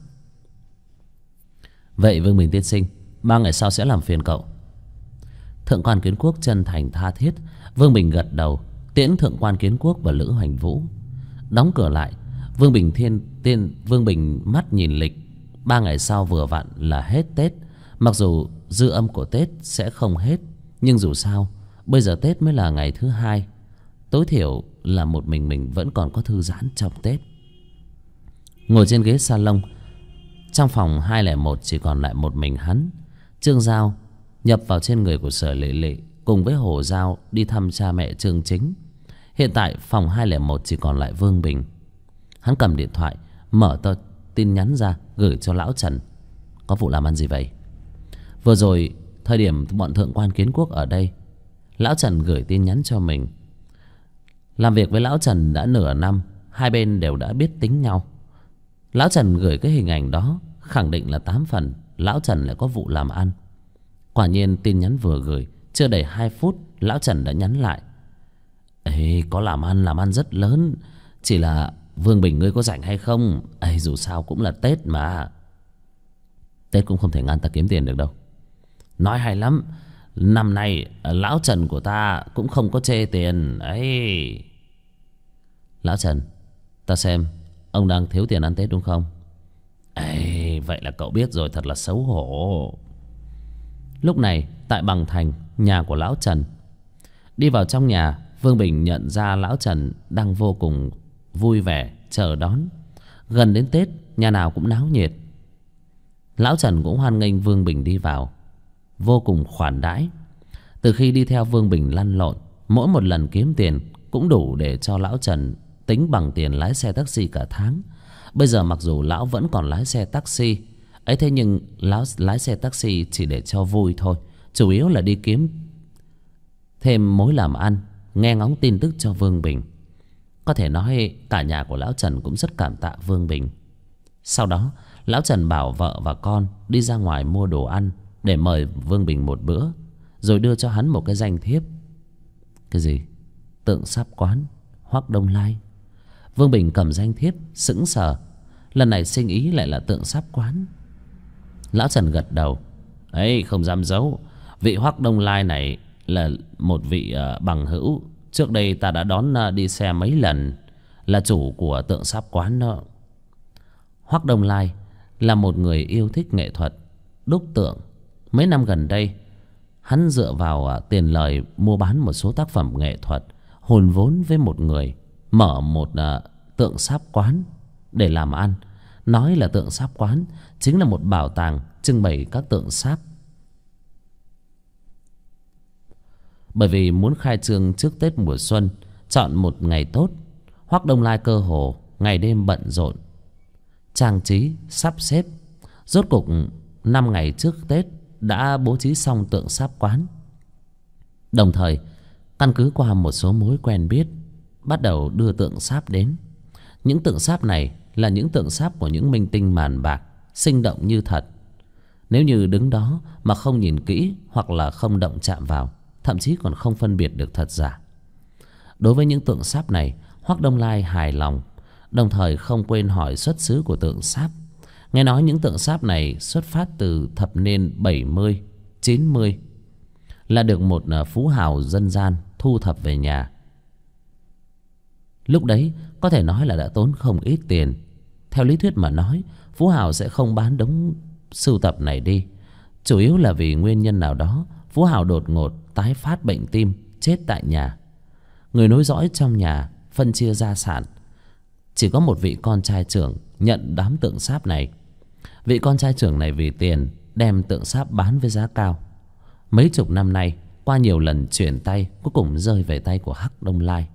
Vậy Vương Bình tiên sinh, 3 ngày sau sẽ làm phiền cậu. Thượng quan Kiến Quốc chân thành tha thiết. Vương Bình gật đầu, tiễn Thượng quan Kiến Quốc và Lữ Hoành Vũ. Đóng cửa lại, Vương Bình mắt nhìn lịch. 3 ngày sau vừa vặn là hết Tết. Mặc dù dư âm của Tết sẽ không hết, nhưng dù sao bây giờ Tết mới là ngày thứ 2. Tối thiểu là một mình vẫn còn có thư giãn trong Tết. Ngồi trên ghế salon, trong phòng 201 chỉ còn lại một mình hắn. Trương Giao nhập vào trên người của Sở Lệ Lệ, cùng với Hồ Giao đi thăm cha mẹ Trương Chính. Hiện tại phòng 201 chỉ còn lại Vương Bình. Hắn cầm điện thoại, mở tờ tin nhắn ra gửi cho lão Trần. Có vụ làm ăn gì vậy? Vừa rồi thời điểm bọn Thượng quan Kiến Quốc ở đây, lão Trần gửi tin nhắn cho mình. Làm việc với lão Trần đã nửa năm, hai bên đều đã biết tính nhau. Lão Trần gửi cái hình ảnh đó, khẳng định là 8 phần lão Trần lại có vụ làm ăn. Quả nhiên tin nhắn vừa gửi, chưa đầy 2 phút lão Trần đã nhắn lại. Có làm ăn rất lớn. Chỉ là Vương Bình ngươi có rảnh hay không? Dù sao cũng là Tết mà. Tết cũng không thể ngăn ta kiếm tiền được đâu. Nói hay lắm. Năm nay lão Trần của ta cũng không có chê tiền. Lão Trần, ta xem ông đang thiếu tiền ăn Tết đúng không? Vậy là cậu biết rồi, thật là xấu hổ. Lúc này tại Bằng Thành, nhà của lão Trần. Đi vào trong nhà, Vương Bình nhận ra lão Trần đang vô cùng vui vẻ chờ đón. Gần đến Tết, nhà nào cũng náo nhiệt. Lão Trần cũng hoan nghênh Vương Bình đi vào, vô cùng khoản đãi. Từ khi đi theo Vương Bình lăn lộn, mỗi một lần kiếm tiền cũng đủ để cho lão Trần tính bằng tiền lái xe taxi cả tháng. Bây giờ mặc dù lão vẫn còn lái xe taxi ấy, thế nhưng lão lái xe taxi chỉ để cho vui thôi, chủ yếu là đi kiếm thêm mối làm ăn, nghe ngóng tin tức cho Vương Bình. Có thể nói cả nhà của lão Trần cũng rất cảm tạ Vương Bình. Sau đó lão Trần bảo vợ và con đi ra ngoài mua đồ ăn để mời Vương Bình một bữa, rồi đưa cho hắn một cái danh thiếp. Cái gì? Tượng sáp quán Hoắc Đông Lai. Vương Bình cầm danh thiếp sững sờ. Lần này sinh ý lại là tượng sáp quán. Lão Trần gật đầu. Không dám giấu, vị Hoắc Đông Lai này là một vị bằng hữu Trước đây ta đã đón đi xe mấy lần, là chủ của tượng sáp quán đó. Hoắc Đông Lai là một người yêu thích nghệ thuật đúc tượng. Mấy năm gần đây, hắn dựa vào tiền lời mua bán một số tác phẩm nghệ thuật, hùn vốn với một người mở một tượng sáp quán để làm ăn. Nói là tượng sáp quán, chính là một bảo tàng trưng bày các tượng sáp. Bởi vì muốn khai trương trước Tết mùa xuân, chọn một ngày tốt, Hoắc Đông Lai cơ hồ ngày đêm bận rộn trang trí sắp xếp. Rốt cục 5 ngày trước Tết đã bố trí xong tượng sáp quán. Đồng thời căn cứ qua một số mối quen biết, bắt đầu đưa tượng sáp đến. Những tượng sáp này là những tượng sáp của những minh tinh màn bạc, sinh động như thật. Nếu như đứng đó mà không nhìn kỹ hoặc là không động chạm vào, thậm chí còn không phân biệt được thật giả. Đối với những tượng sáp này, Hoắc Đông Lai hài lòng, đồng thời không quên hỏi xuất xứ của tượng sáp. Nghe nói những tượng sáp này xuất phát từ thập niên 70, 90, là được một phú hào dân gian thu thập về nhà. Lúc đấy có thể nói là đã tốn không ít tiền. Theo lý thuyết mà nói, phú hào sẽ không bán đống sưu tập này đi. Chủ yếu là vì nguyên nhân nào đó, phú hào đột ngột tái phát bệnh tim, chết tại nhà. Người nối dõi trong nhà phân chia gia sản. Chỉ có một vị con trai trưởng nhận đám tượng sáp này. Vị con trai trưởng này vì tiền đem tượng sáp bán với giá cao. Mấy chục năm nay, qua nhiều lần chuyển tay, cuối cùng rơi về tay của Hoắc Đông Lai.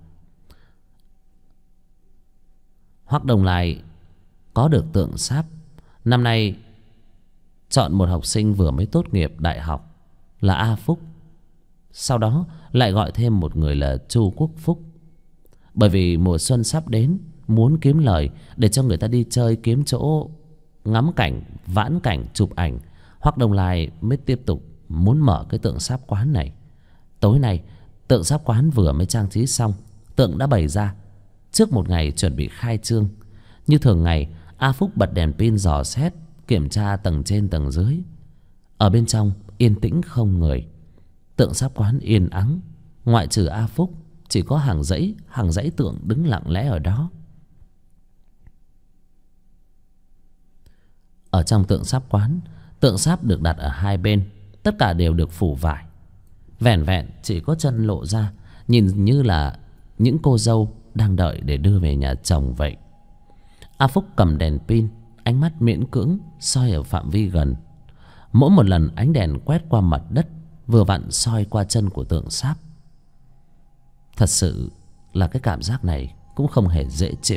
Hoắc Đông Lai có được tượng sáp. Năm nay chọn một học sinh vừa mới tốt nghiệp đại học là A Phúc. Sau đó lại gọi thêm một người là Chu Quốc Phúc. Bởi vì mùa xuân sắp đến, muốn kiếm lời để cho người ta đi chơi, kiếm chỗ ngắm cảnh, vãn cảnh, chụp ảnh, Hoắc Đông Lai mới tiếp tục muốn mở cái tượng sáp quán này. Tối nay tượng sáp quán vừa mới trang trí xong, tượng đã bày ra. Trước một ngày chuẩn bị khai trương, như thường ngày, A Phúc bật đèn pin dò xét, kiểm tra tầng trên tầng dưới. Ở bên trong yên tĩnh không người. Tượng sáp quán yên ắng, ngoại trừ A Phúc, chỉ có hàng dãy tượng đứng lặng lẽ ở đó. Ở trong tượng sáp quán, tượng sáp được đặt ở hai bên, tất cả đều được phủ vải. Vẻn vẹn chỉ có chân lộ ra, nhìn như là những cô dâu đang đợi để đưa về nhà chồng vậy. A Phúc cầm đèn pin, ánh mắt miễn cưỡng soi ở phạm vi gần. Mỗi một lần ánh đèn quét qua mặt đất, vừa vặn soi qua chân của tượng sáp. Thật sự là cái cảm giác này cũng không hề dễ chịu.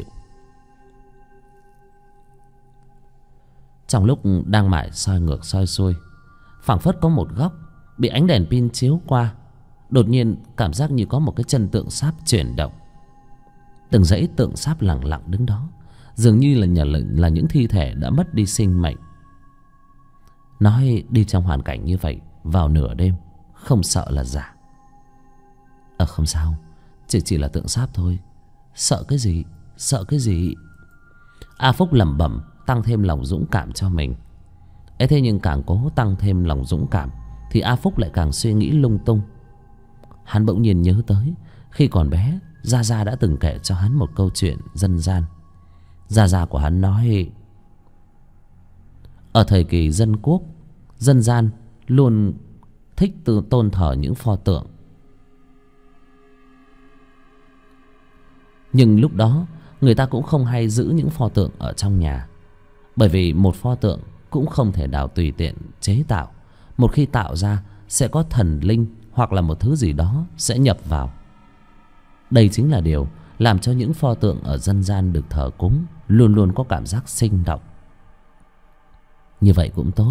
Trong lúc đang mải soi ngược soi xuôi, phảng phất có một góc bị ánh đèn pin chiếu qua, đột nhiên cảm giác như có một cái chân tượng sáp chuyển động. Từng dãy tượng sáp lặng lặng đứng đó, dường như là những thi thể đã mất đi sinh mệnh. Nói đi trong hoàn cảnh như vậy vào nửa đêm không sợ là giả. Không sao, chỉ là tượng sáp thôi, sợ cái gì, sợ cái gì. A Phúc lẩm bẩm, tăng thêm lòng dũng cảm cho mình. Thế nhưng càng cố tăng thêm lòng dũng cảm thì A Phúc lại càng suy nghĩ lung tung. Hắn bỗng nhiên nhớ tới khi còn bé, Gia Gia đã từng kể cho hắn một câu chuyện dân gian. Gia Gia của hắn nói, ở thời kỳ dân quốc, dân gian luôn thích tôn thờ những pho tượng. Nhưng lúc đó người ta cũng không hay giữ những pho tượng ở trong nhà. Bởi vì một pho tượng cũng không thể nào tùy tiện chế tạo. Một khi tạo ra sẽ có thần linh hoặc là một thứ gì đó sẽ nhập vào. Đây chính là điều làm cho những pho tượng ở dân gian được thờ cúng luôn luôn có cảm giác sinh động. Như vậy cũng tốt.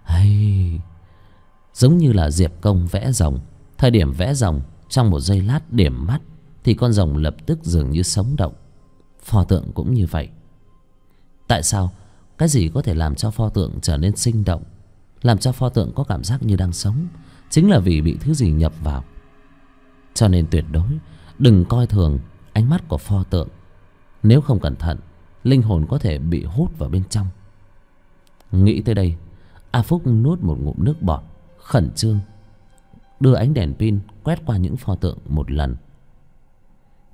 Giống như là Diệp Công vẽ rồng. Thời điểm vẽ rồng, trong một giây lát điểm mắt thì con rồng lập tức dường như sống động. Pho tượng cũng như vậy. Tại sao? Cái gì có thể làm cho pho tượng trở nên sinh động, làm cho pho tượng có cảm giác như đang sống? Chính là vì bị thứ gì nhập vào. Cho nên tuyệt đối đừng coi thường ánh mắt của pho tượng. Nếu không cẩn thận, linh hồn có thể bị hút vào bên trong. Nghĩ tới đây, A Phúc nuốt một ngụm nước bọt, khẩn trương đưa ánh đèn pin quét qua những pho tượng một lần.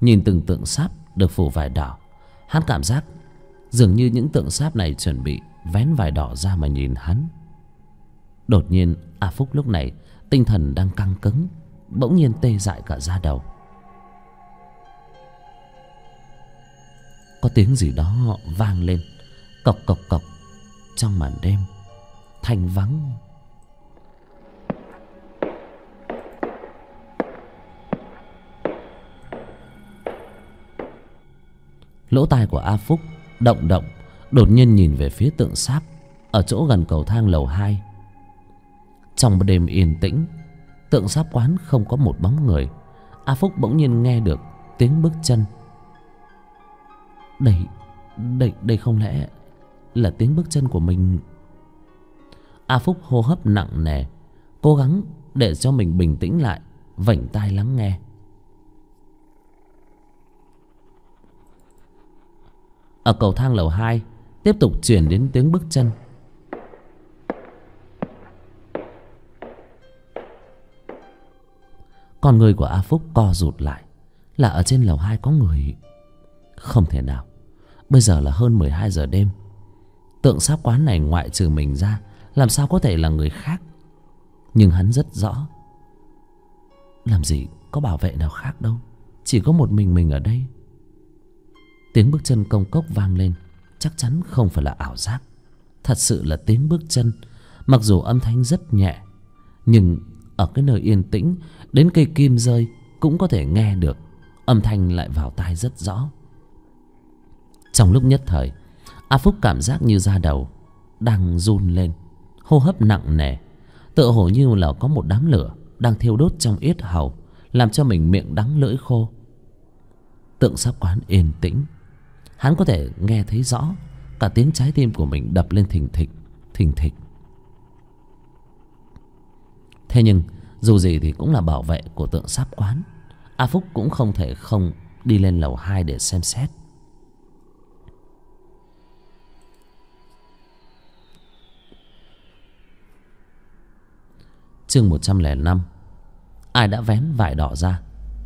nhìn từng tượng sáp được phủ vải đỏ, hắn cảm giác dường như những tượng sáp này chuẩn bị vén vải đỏ ra mà nhìn hắn. Đột nhiên A Phúc lúc này tinh thần đang căng cứng, bỗng nhiên tê dại cả da đầu. Có tiếng gì đó vang lên, cộc cộc cộc, trong màn đêm thanh vắng. Lỗ tai của A Phúc động động, đột nhiên nhìn về phía tượng sáp ở chỗ gần cầu thang lầu 2. Trong một đêm yên tĩnh, tượng sáp quán không có một bóng người. A Phúc bỗng nhiên nghe được tiếng bước chân. Đây không lẽ là tiếng bước chân của mình? A Phúc hô hấp nặng nề, cố gắng để cho mình bình tĩnh lại, vểnh tai lắng nghe. Ở cầu thang lầu 2 tiếp tục truyền đến tiếng bước chân. Con người của A Phúc co rụt lại. Là ở trên lầu 2 có người? Không thể nào, bây giờ là hơn 12 giờ đêm. Tượng sáp quán này ngoại trừ mình ra, làm sao có thể là người khác? Nhưng hắn rất rõ, làm gì có bảo vệ nào khác đâu, chỉ có một mình ở đây. Tiếng bước chân công cốc vang lên, chắc chắn không phải là ảo giác, thật sự là tiếng bước chân. Mặc dù âm thanh rất nhẹ, nhưng ở cái nơi yên tĩnh, đến cây kim rơi cũng có thể nghe được. Âm thanh lại vào tai rất rõ. Trong lúc nhất thời, A Phúc cảm giác như da đầu đang run lên, hô hấp nặng nề, tựa hồ như là có một đám lửa đang thiêu đốt trong yết hầu, làm cho mình miệng đắng lưỡi khô. Tượng sáp quán yên tĩnh, hắn có thể nghe thấy rõ cả tiếng trái tim của mình đập lên thình thịch, thình thịch. Thế nhưng dù gì thì cũng là bảo vệ của tượng sáp quán, A Phúc cũng không thể không đi lên lầu 2 để xem xét. Chương 105. Ai đã vén vải đỏ ra?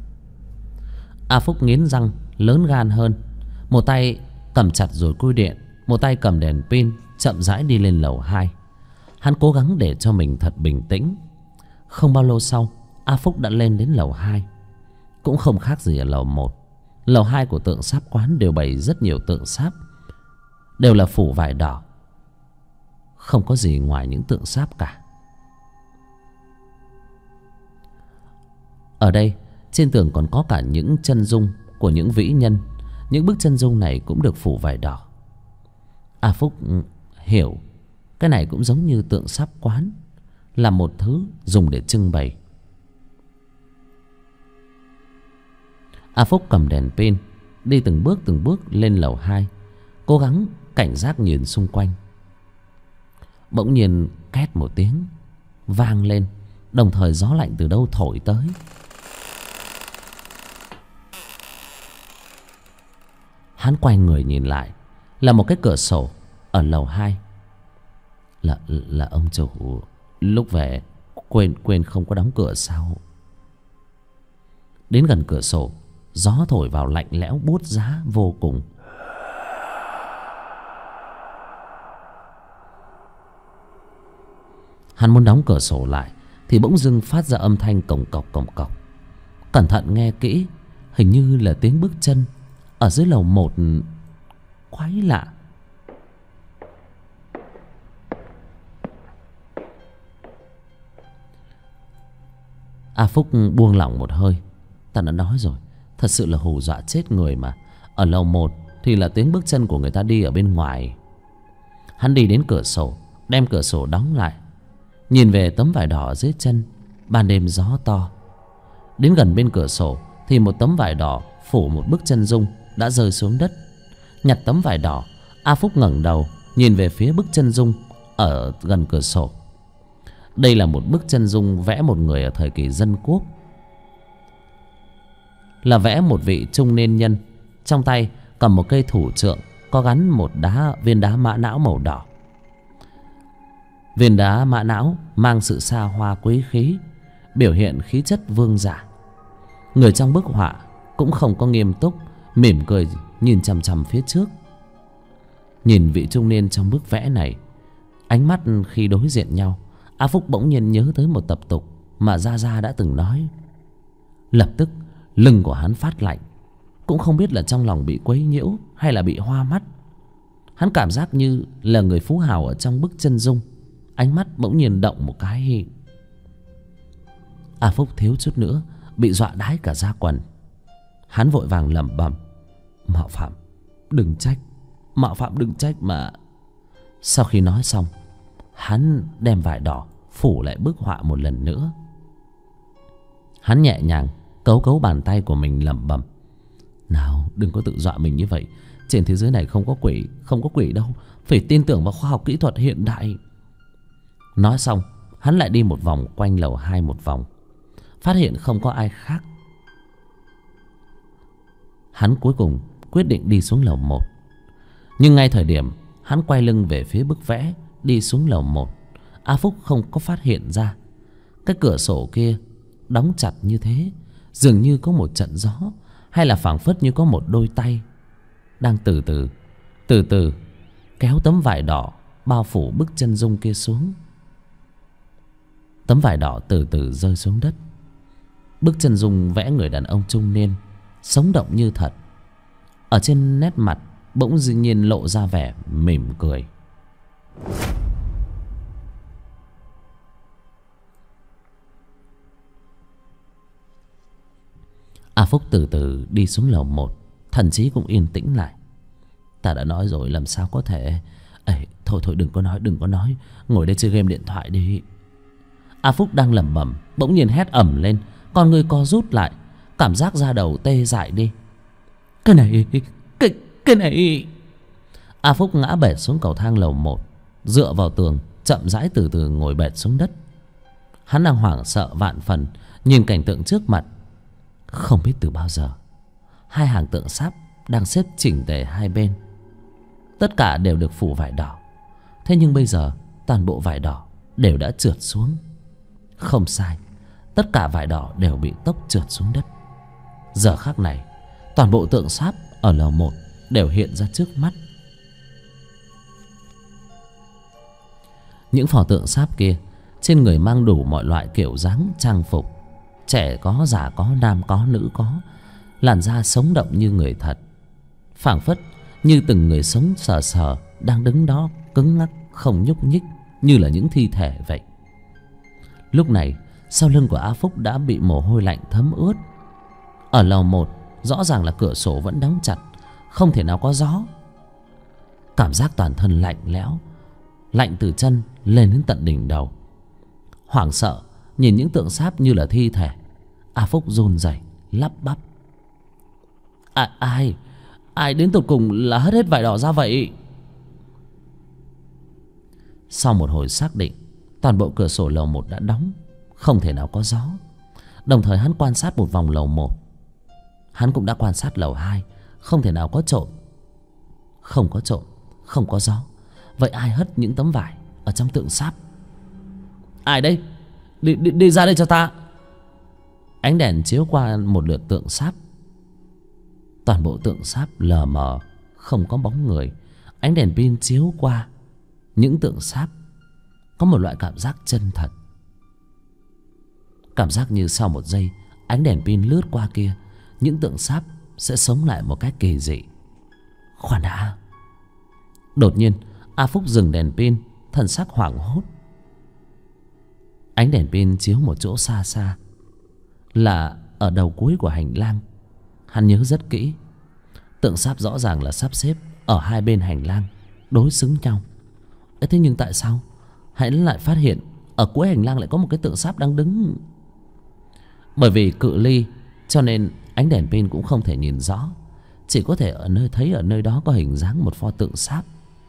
A Phúc nghiến răng, lớn gan hơn, một tay cầm chặt dùi cui điện, một tay cầm đèn pin, chậm rãi đi lên lầu 2. Hắn cố gắng để cho mình thật bình tĩnh. Không bao lâu sau, A Phúc đã lên đến lầu 2. Cũng không khác gì ở lầu 1. Lầu 2 của tượng sáp quán đều bày rất nhiều tượng sáp, đều là phủ vải đỏ, không có gì ngoài những tượng sáp cả. Ở đây trên tường còn có cả những chân dung của những vĩ nhân. Những bức chân dung này cũng được phủ vải đỏ. A Phúc hiểu cái này cũng giống như tượng sáp quán, là một thứ dùng để trưng bày. A Phúc cầm đèn pin, đi từng bước lên lầu 2, cố gắng cảnh giác nhìn xung quanh. Bỗng nhiên két một tiếng vang lên, đồng thời gió lạnh từ đâu thổi tới. Hắn quay người nhìn lại, là một cái cửa sổ ở lầu 2. Là ông chủ lúc về quên không có đóng cửa sao? Đến gần cửa sổ, gió thổi vào lạnh lẽo buốt giá vô cùng. Hắn muốn đóng cửa sổ lại thì bỗng dưng phát ra âm thanh cồng cọc cồng cọc. Cẩn thận nghe kỹ, hình như là tiếng bước chân ở dưới lầu 1. Quái lạ. A Phúc buông lỏng một hơi. Ta đã nói rồi, thật sự là hù dọa chết người mà. Ở lầu 1 thì là tiếng bước chân của người ta đi ở bên ngoài. Hắn đi đến cửa sổ, đem cửa sổ đóng lại, nhìn về tấm vải đỏ dưới chân. Ban đêm gió to. Đến gần bên cửa sổ thì một tấm vải đỏ phủ một bức chân dung đã rơi xuống đất. Nhặt tấm vải đỏ, A Phúc ngẩng đầu nhìn về phía bức chân dung ở gần cửa sổ. Đây là một bức chân dung vẽ một người ở thời kỳ dân quốc, là vẽ một vị trung niên nhân, trong tay cầm một cây thủ trượng có gắn một viên đá mã não màu đỏ. Viên đá mã não mang sự xa hoa quý khí, biểu hiện khí chất vương giả. Người trong bức họa cũng không có nghiêm túc, mỉm cười nhìn chằm chằm phía trước. Nhìn vị trung niên trong bức vẽ này, ánh mắt khi đối diện nhau, A Phúc bỗng nhiên nhớ tới một tập tục mà Gia Gia đã từng nói. Lập tức lưng của hắn phát lạnh, cũng không biết là trong lòng bị quấy nhiễu hay là bị hoa mắt. Hắn cảm giác như là người phú hào ở trong bức chân dung. Ánh mắt bỗng nhiên động một cái. A Phúc thiếu chút nữa bị dọa đái cả da quần. Hắn vội vàng lẩm bẩm: Mạo phạm đừng trách, mạo phạm đừng trách mà. Sau khi nói xong, hắn đem vải đỏ phủ lại bức họa một lần nữa. Hắn nhẹ nhàng cấu cấu bàn tay của mình lẩm bẩm: Nào, đừng có tự dọa mình như vậy. Trên thế giới này không có quỷ, không có quỷ đâu. Phải tin tưởng vào khoa học kỹ thuật hiện đại. Nói xong, hắn lại đi một vòng quanh lầu 2 một vòng, phát hiện không có ai khác. Hắn cuối cùng quyết định đi xuống lầu 1. Nhưng ngay thời điểm hắn quay lưng về phía bức vẽ đi xuống lầu 1, A Phúc không có phát hiện ra cái cửa sổ kia đóng chặt như thế. Dường như có một trận gió, hay là phảng phất như có một đôi tay đang từ từ kéo tấm vải đỏ bao phủ bức chân dung kia xuống. Tấm vải đỏ từ từ rơi xuống đất. Bức chân dung vẽ người đàn ông trung niên sống động như thật. Ở trên nét mặt bỗng dĩ nhiên lộ ra vẻ mỉm cười. A Phúc từ từ đi xuống lầu 1, thần trí cũng yên tĩnh lại. Ta đã nói rồi, làm sao có thể. Ê, thôi đừng có nói, ngồi đây chơi game điện thoại đi. A Phúc đang lẩm bẩm, bỗng nhiên hét ầm lên, con người co rút lại, cảm giác da đầu tê dại đi. Cái này. A Phúc ngã bệt xuống cầu thang lầu 1, dựa vào tường, chậm rãi từ từ ngồi bệt xuống đất. Hắn đang hoảng sợ vạn phần nhìn cảnh tượng trước mặt. Không biết từ bao giờ, hai hàng tượng sáp đang xếp chỉnh tề hai bên, tất cả đều được phủ vải đỏ. Thế nhưng bây giờ toàn bộ vải đỏ đều đã trượt xuống. Không sai, tất cả vải đỏ đều bị tốc trượt xuống đất. Giờ khắc này, toàn bộ tượng sáp ở lầu 1 đều hiện ra trước mắt. Những pho tượng sáp kia trên người mang đủ mọi loại kiểu dáng trang phục. Trẻ có, già có, nam có, nữ có. Làn da sống động như người thật, phảng phất như từng người sống sờ sờ đang đứng đó cứng ngắc không nhúc nhích, như là những thi thể vậy. Lúc này sau lưng của A Phúc đã bị mồ hôi lạnh thấm ướt. Ở lầu 1 rõ ràng là cửa sổ vẫn đóng chặt, không thể nào có gió. Cảm giác toàn thân lạnh lẽo, lạnh từ chân lên đến tận đỉnh đầu. Hoảng sợ nhìn những tượng sáp như là thi thể, A Phúc run rẩy lắp bắp: Ai đến tột cùng là hất hết vải đỏ ra vậy? Sau một hồi xác định, toàn bộ cửa sổ lầu 1 đã đóng, không thể nào có gió. Đồng thời hắn quan sát một vòng lầu 1. Hắn cũng đã quan sát lầu 2, không thể nào có trộm. Không có trộm, không có gió. Vậy ai hất những tấm vải ở trong tượng sáp? Ai đây? Đi ra đây cho ta. Ánh đèn chiếu qua một lượt tượng sáp. Toàn bộ tượng sáp lờ mờ, không có bóng người. Ánh đèn pin chiếu qua những tượng sáp, có một loại cảm giác chân thật. Cảm giác như sau một giây ánh đèn pin lướt qua kia, những tượng sáp sẽ sống lại một cách kỳ dị. Khoan đã. Đột nhiên A Phúc dừng đèn pin, thần sắc hoảng hốt. Ánh đèn pin chiếu một chỗ xa xa, là ở đầu cuối của hành lang. Hắn nhớ rất kỹ, tượng sáp rõ ràng là sắp xếp ở hai bên hành lang, đối xứng nhau. Thế nhưng tại sao hắn lại phát hiện ở cuối hành lang lại có một cái tượng sáp đang đứng? Bởi vì cự ly, cho nên ánh đèn pin cũng không thể nhìn rõ, chỉ có thể thấy ở nơi đó có hình dáng một pho tượng sáp,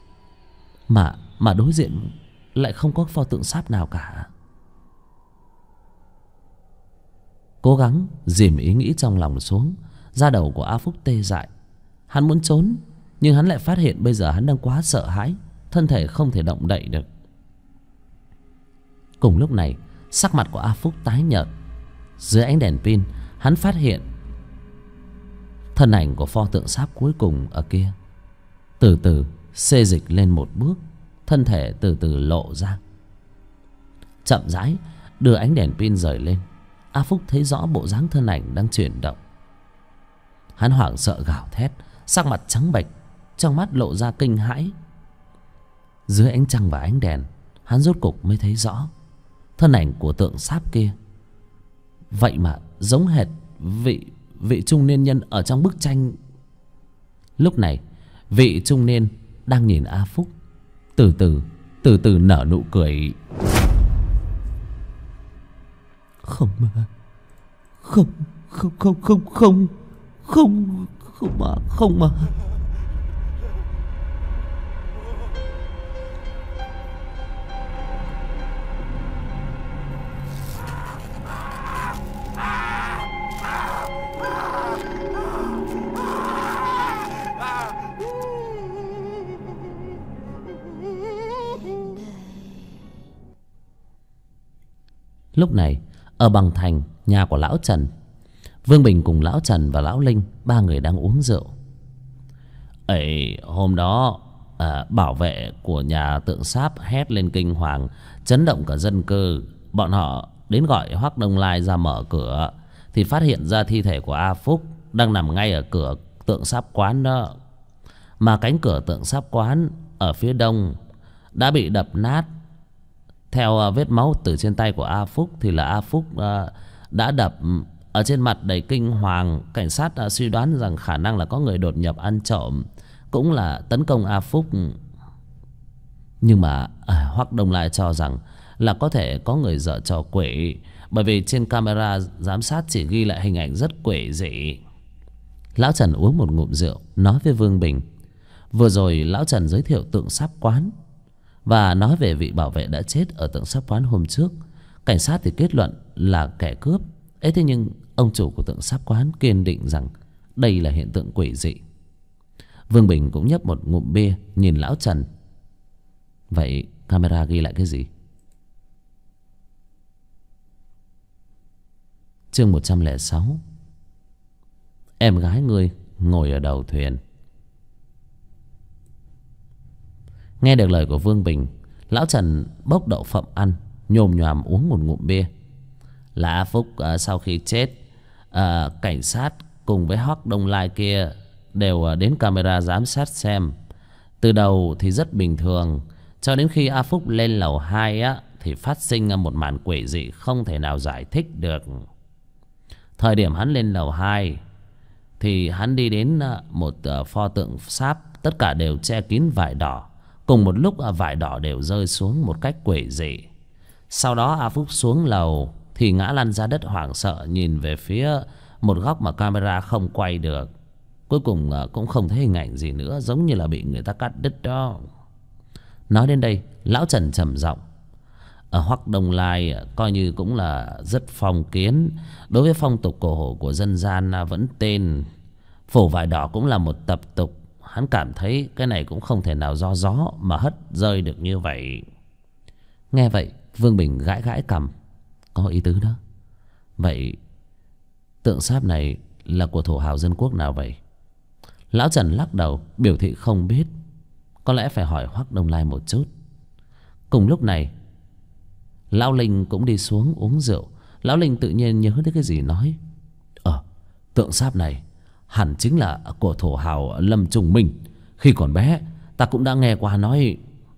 mà đối diện lại không có pho tượng sáp nào cả. Cố gắng dìm ý nghĩ trong lòng xuống, da đầu của A Phúc tê dại. Hắn muốn trốn, nhưng hắn lại phát hiện bây giờ hắn đang quá sợ hãi, thân thể không thể động đậy được. Cùng lúc này, sắc mặt của A Phúc tái nhợt. Dưới ánh đèn pin, hắn phát hiện Thân ảnh của pho tượng sáp cuối cùng ở kia từ từ xê dịch lên một bước. Thân thể từ từ lộ ra, chậm rãi đưa ánh đèn pin rời lên. A Phúc thấy rõ bộ dáng thân ảnh đang chuyển động. Hắn hoảng sợ gào thét, sắc mặt trắng bệch, trong mắt lộ ra kinh hãi. Dưới ánh trăng và ánh đèn, hắn rốt cục mới thấy rõ thân ảnh của tượng sáp kia. Vậy mà giống hệt vị trung niên nhân ở trong bức tranh. Lúc này vị trung niên đang nhìn A Phúc, từ từ nở nụ cười. Không mà, không mà. Lúc này ở Bằng Thành, nhà của lão Trần, Vương Bình cùng lão Trần và lão Linh, ba người đang uống rượu. Ấy, hôm đó bảo vệ của nhà tượng sáp hét lên kinh hoàng, chấn động cả dân cư. Bọn họ đến gọi Hoắc Đông Lai ra mở cửa thì phát hiện ra thi thể của A Phúc đang nằm ngay ở cửa tượng sáp quán đó. Mà cánh cửa tượng sáp quán ở phía đông đã bị đập nát. Theo vết máu từ trên tay của A Phúc thì là A Phúc đã đập ở trên mặt đầy kinh hoàng. Cảnh sát suy đoán rằng khả năng là có người đột nhập ăn trộm, cũng là tấn công A Phúc. Nhưng mà Hoắc Đông Lai cho rằng là có thể có người giở trò quỷ, bởi vì trên camera giám sát chỉ ghi lại hình ảnh rất quỷ dị. Lão Trần uống một ngụm rượu, nói với Vương Bình. Vừa rồi lão Trần giới thiệu tượng sáp quán và nói về vị bảo vệ đã chết ở tượng sáp quán hôm trước. Cảnh sát thì kết luận là kẻ cướp. Thế nhưng ông chủ của tượng sáp quán kiên định rằng đây là hiện tượng quỷ dị. Vương Bình cũng nhấp một ngụm bia, nhìn lão Trần. Vậy camera ghi lại cái gì? Chương 106. Em gái ngươi ngồi ở đầu thuyền. Nghe được lời của Vương Bình, lão Trần bốc đậu phộng ăn, nhồm nhoàm uống một ngụm bia. Là A Phúc sau khi chết, cảnh sát cùng với Hoắc Đông Lai kia đều đến camera giám sát xem. Từ đầu thì rất bình thường, cho đến khi A Phúc lên lầu 2 thì phát sinh một màn quỷ dị không thể nào giải thích được. Thời điểm hắn lên lầu 2 thì hắn đi đến một pho tượng sáp, tất cả đều che kín vải đỏ. Cùng một lúc vải đỏ đều rơi xuống một cách quỷ dị. Sau đó A Phúc xuống lầu thì ngã lăn ra đất hoảng sợ, nhìn về phía một góc mà camera không quay được. Cuối cùng cũng không thấy hình ảnh gì nữa, giống như là bị người ta cắt đứt đó. Nói đến đây, lão Trần trầm giọng. Ở Hoắc Đông Lai coi như cũng là rất phong kiến. Đối với phong tục cổ hủ của dân gian vẫn tên phủ vải đỏ cũng là một tập tục. Hắn cảm thấy cái này cũng không thể nào do gió mà hất rơi được như vậy. Nghe vậy, Vương Bình gãi gãi cằm. Có ý tứ đó. Vậy tượng sáp này là của thổ hào dân quốc nào vậy? Lão Trần lắc đầu, biểu thị không biết. Có lẽ phải hỏi Hoắc Đông Lai một chút. Cùng lúc này, lão Linh cũng đi xuống uống rượu. Lão Linh tự nhiên nhớ đến cái gì nói. Tượng sáp này hẳn chính là của thổ hào Lâm Trùng Minh. Khi còn bé ta cũng đã nghe qua nói.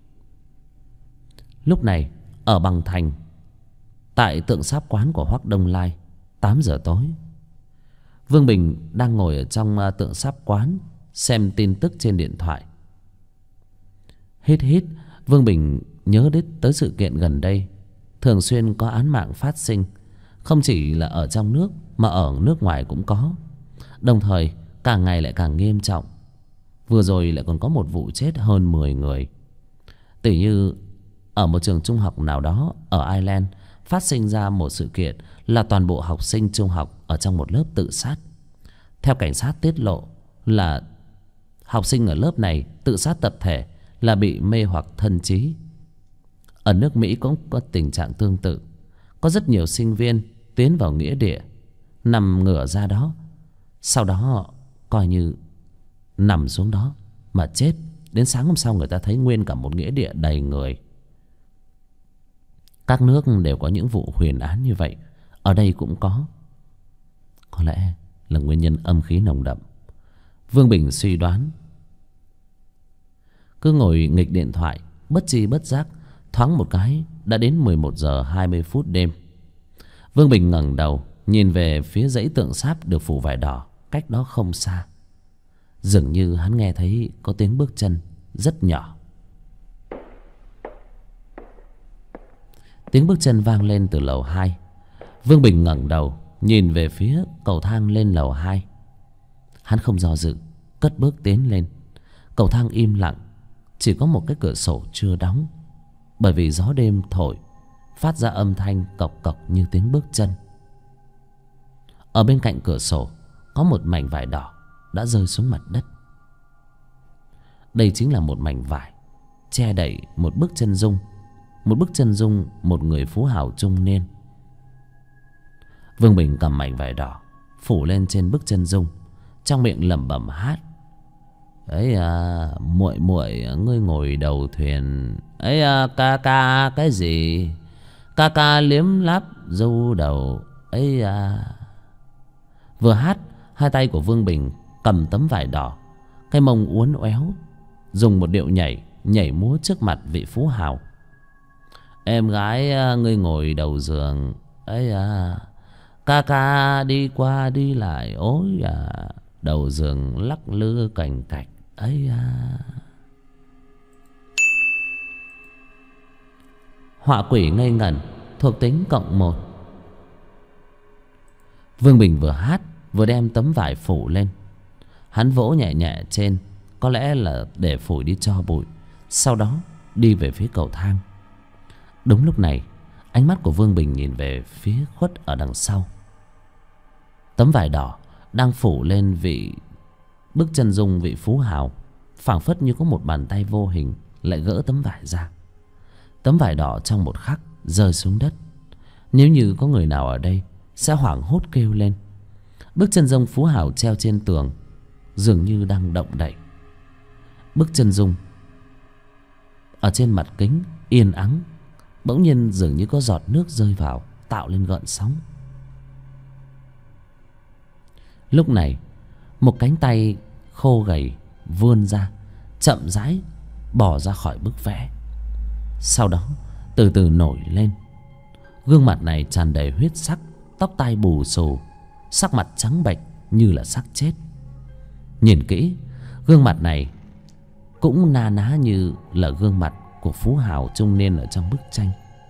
Lúc này ở Bằng Thành, tại tượng sáp quán của Hoắc Đông Lai, 8 giờ tối. Vương Bình đang ngồi ở trong tượng sáp quán, xem tin tức trên điện thoại. Hít hít, Vương Bình nhớ đến tới sự kiện gần đây thường xuyên có án mạng phát sinh. Không chỉ là ở trong nước mà ở nước ngoài cũng có. Đồng thời càng ngày lại càng nghiêm trọng. Vừa rồi lại còn có một vụ chết hơn 10 người. Tỉ như ở một trường trung học nào đó ở Ireland phát sinh ra một sự kiện là toàn bộ học sinh trung học ở trong một lớp tự sát. Theo cảnh sát tiết lộ là học sinh ở lớp này tự sát tập thể là bị mê hoặc thân trí. Ở nước Mỹ cũng có tình trạng tương tự. Có rất nhiều sinh viên tiến vào nghĩa địa, nằm ngửa ra đó. Sau đó coi như nằm xuống đó mà chết. Đến sáng hôm sau người ta thấy nguyên cả một nghĩa địa đầy người. Các nước đều có những vụ huyền án như vậy, ở đây cũng có. Có lẽ là nguyên nhân âm khí nồng đậm, Vương Bình suy đoán. Cứ ngồi nghịch điện thoại, bất tri bất giác, thoáng một cái đã đến 11 giờ 20 phút đêm. Vương Bình ngẩng đầu nhìn về phía dãy tượng sáp được phủ vải đỏ cách đó không xa. Dường như hắn nghe thấy có tiếng bước chân rất nhỏ. Tiếng bước chân vang lên từ lầu 2. Vương Bình ngẩng đầu nhìn về phía cầu thang lên lầu 2. Hắn không do dự, cất bước tiến lên. Cầu thang im lặng, chỉ có một cái cửa sổ chưa đóng, bởi vì gió đêm thổi phát ra âm thanh cộc cộc như tiếng bước chân. Ở bên cạnh cửa sổ có một mảnh vải đỏ đã rơi xuống mặt đất. Đây chính là một mảnh vải che đậy một bức chân dung. Một bức chân dung một người phú hào trung niên. Vương Bình cầm mảnh vải đỏ phủ lên trên bức chân dung, trong miệng lẩm bẩm hát. Ấy à, muội muội ngươi ngồi đầu thuyền. Ấy à, ca ca cái gì? Ca ca liếm láp râu đầu. Ấy à. Vừa hát, hai tay của Vương Bình cầm tấm vải đỏ, cái mông uốn éo, dùng một điệu nhảy múa trước mặt vị phú hào. Em gái ngươi ngồi đầu giường. Ấy à, ca ca đi qua đi lại. Ôi à, đầu giường lắc lư cành cạch. Ấy à. Họa quỷ ngây ngẩn, thuộc tính +1. Vương Bình vừa hát vừa đem tấm vải phủ lên. Hắn vỗ nhẹ nhẹ trên, có lẽ là để phủi đi tro bụi. Sau đó đi về phía cầu thang. Đúng lúc này, ánh mắt của Vương Bình nhìn về phía khuất ở đằng sau. Tấm vải đỏ đang phủ lên bức chân dung vị phú hào, phảng phất như có một bàn tay vô hình lại gỡ tấm vải ra. Tấm vải đỏ trong một khắc rơi xuống đất. Nếu như có người nào ở đây sẽ hoảng hốt kêu lên. Bức chân dung phú hào treo trên tường dường như đang động đậy. Bức chân dung ở trên mặt kính yên ắng, bỗng nhiên dường như có giọt nước rơi vào, tạo lên gợn sóng. Lúc này, một cánh tay khô gầy vươn ra, chậm rãi bỏ ra khỏi bức vẽ. Sau đó từ từ nổi lên. Gương mặt này tràn đầy huyết sắc, tóc tai bù xù, sắc mặt trắng bệch như là xác chết. Nhìn kỹ, gương mặt này cũng na ná như là gương mặt của phú hào trung niên ở trong bức tranh.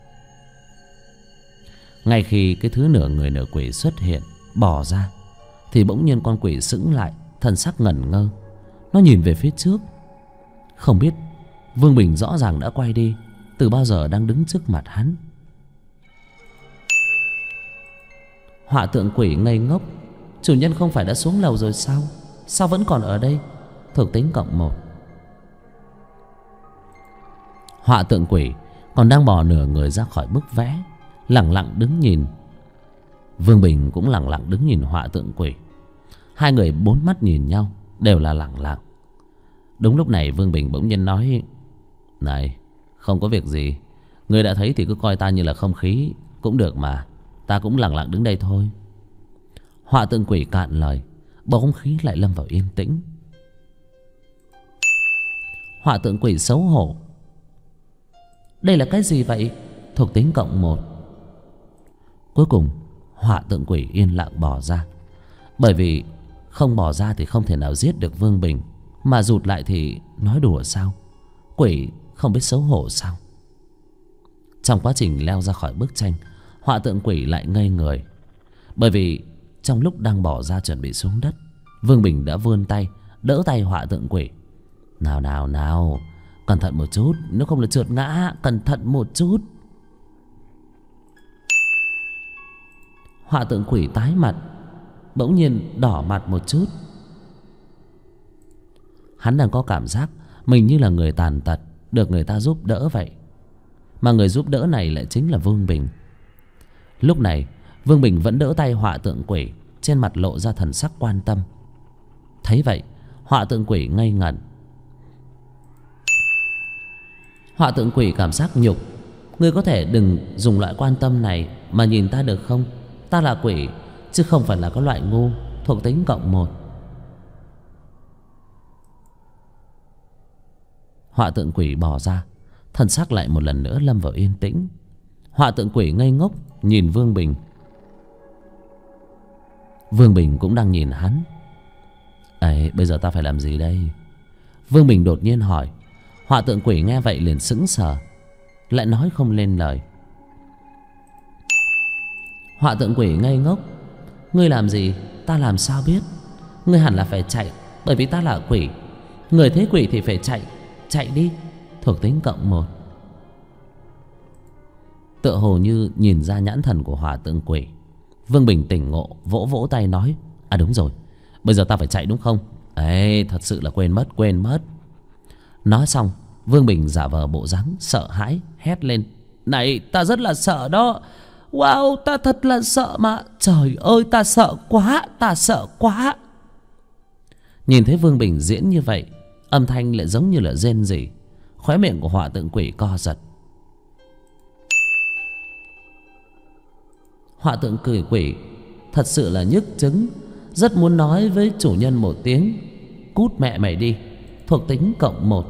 Ngay khi cái thứ nửa người nửa quỷ xuất hiện bỏ ra, thì bỗng nhiên con quỷ sững lại, thần sắc ngẩn ngơ. Nó nhìn về phía trước. Không biết Vương Bình rõ ràng đã quay đi, từ bao giờ đang đứng trước mặt hắn. Họa tượng quỷ ngây ngốc. Chủ nhân không phải đã xuống lầu rồi sao? Sao vẫn còn ở đây? Thuộc tính +1. Họa tượng quỷ còn đang bò nửa người ra khỏi bức vẽ, lẳng lặng đứng nhìn. Vương Bình cũng lẳng lặng đứng nhìn họa tượng quỷ. Hai người bốn mắt nhìn nhau, đều là lẳng lặng. Đúng lúc này Vương Bình bỗng nhiên nói: Này, không có việc gì. Ngươi đã thấy thì cứ coi ta như là không khí cũng được mà. Ta cũng lẳng lặng đứng đây thôi. Họa tượng quỷ cạn lời, bầu không khí lại lâm vào yên tĩnh. Họa tượng quỷ xấu hổ. Đây là cái gì vậy? Thuộc tính +1. Cuối cùng họa tượng quỷ yên lặng bỏ ra. Bởi vì không bỏ ra thì không thể nào giết được Vương Bình, mà rụt lại thì nói đùa sao? Quỷ không biết xấu hổ sao? Trong quá trình leo ra khỏi bức tranh, họa tượng quỷ lại ngây người. Bởi vì trong lúc đang bỏ ra chuẩn bị xuống đất, Vương Bình đã vươn tay đỡ tay họa tượng quỷ. Nào nào nào, cẩn thận một chút, nếu không là trượt ngã. Cẩn thận một chút. Họa tượng quỷ tái mặt, bỗng nhiên đỏ mặt một chút. Hắn đang có cảm giác mình như là người tàn tật được người ta giúp đỡ vậy. Mà người giúp đỡ này lại chính là Vương Bình. Lúc này Vương Bình vẫn đỡ tay họa tượng quỷ, trên mặt lộ ra thần sắc quan tâm. Thấy vậy, họa tượng quỷ ngây ngẩn. Họa tượng quỷ cảm giác nhục. Ngươi có thể đừng dùng loại quan tâm này mà nhìn ta được không? Ta là quỷ, chứ không phải là có loại ngu thuộc tính cộng 1. Họa tượng quỷ bỏ ra, thân xác lại một lần nữa lâm vào yên tĩnh. Họa tượng quỷ ngây ngốc nhìn Vương Bình. Vương Bình cũng đang nhìn hắn. Ấy, bây giờ ta phải làm gì đây? Vương Bình đột nhiên hỏi. Họa tượng quỷ nghe vậy liền sững sờ, lại nói không lên lời. Họa tượng quỷ ngây ngốc. Ngươi làm gì ta làm sao biết? Ngươi hẳn là phải chạy, bởi vì ta là quỷ. Người thấy quỷ thì phải chạy. Chạy đi, thuộc tính cộng 1. Tựa hồ như nhìn ra nhãn thần của họa tượng quỷ, Vương Bình tỉnh ngộ, vỗ vỗ tay nói. À đúng rồi, bây giờ ta phải chạy đúng không? Ê, thật sự là quên mất. Nói xong, Vương Bình giả vờ bộ dáng sợ hãi, hét lên. Này, ta rất là sợ đó. Wow, ta thật là sợ mà. Trời ơi, ta sợ quá. Nhìn thấy Vương Bình diễn như vậy, âm thanh lại giống như là rên rỉ. Khóe miệng của họa tượng quỷ co giật. Họa tượng quỷ thật sự là nhức chứng, rất muốn nói với chủ nhân một tiếng cút mẹ mày đi, thuộc tính cộng 1.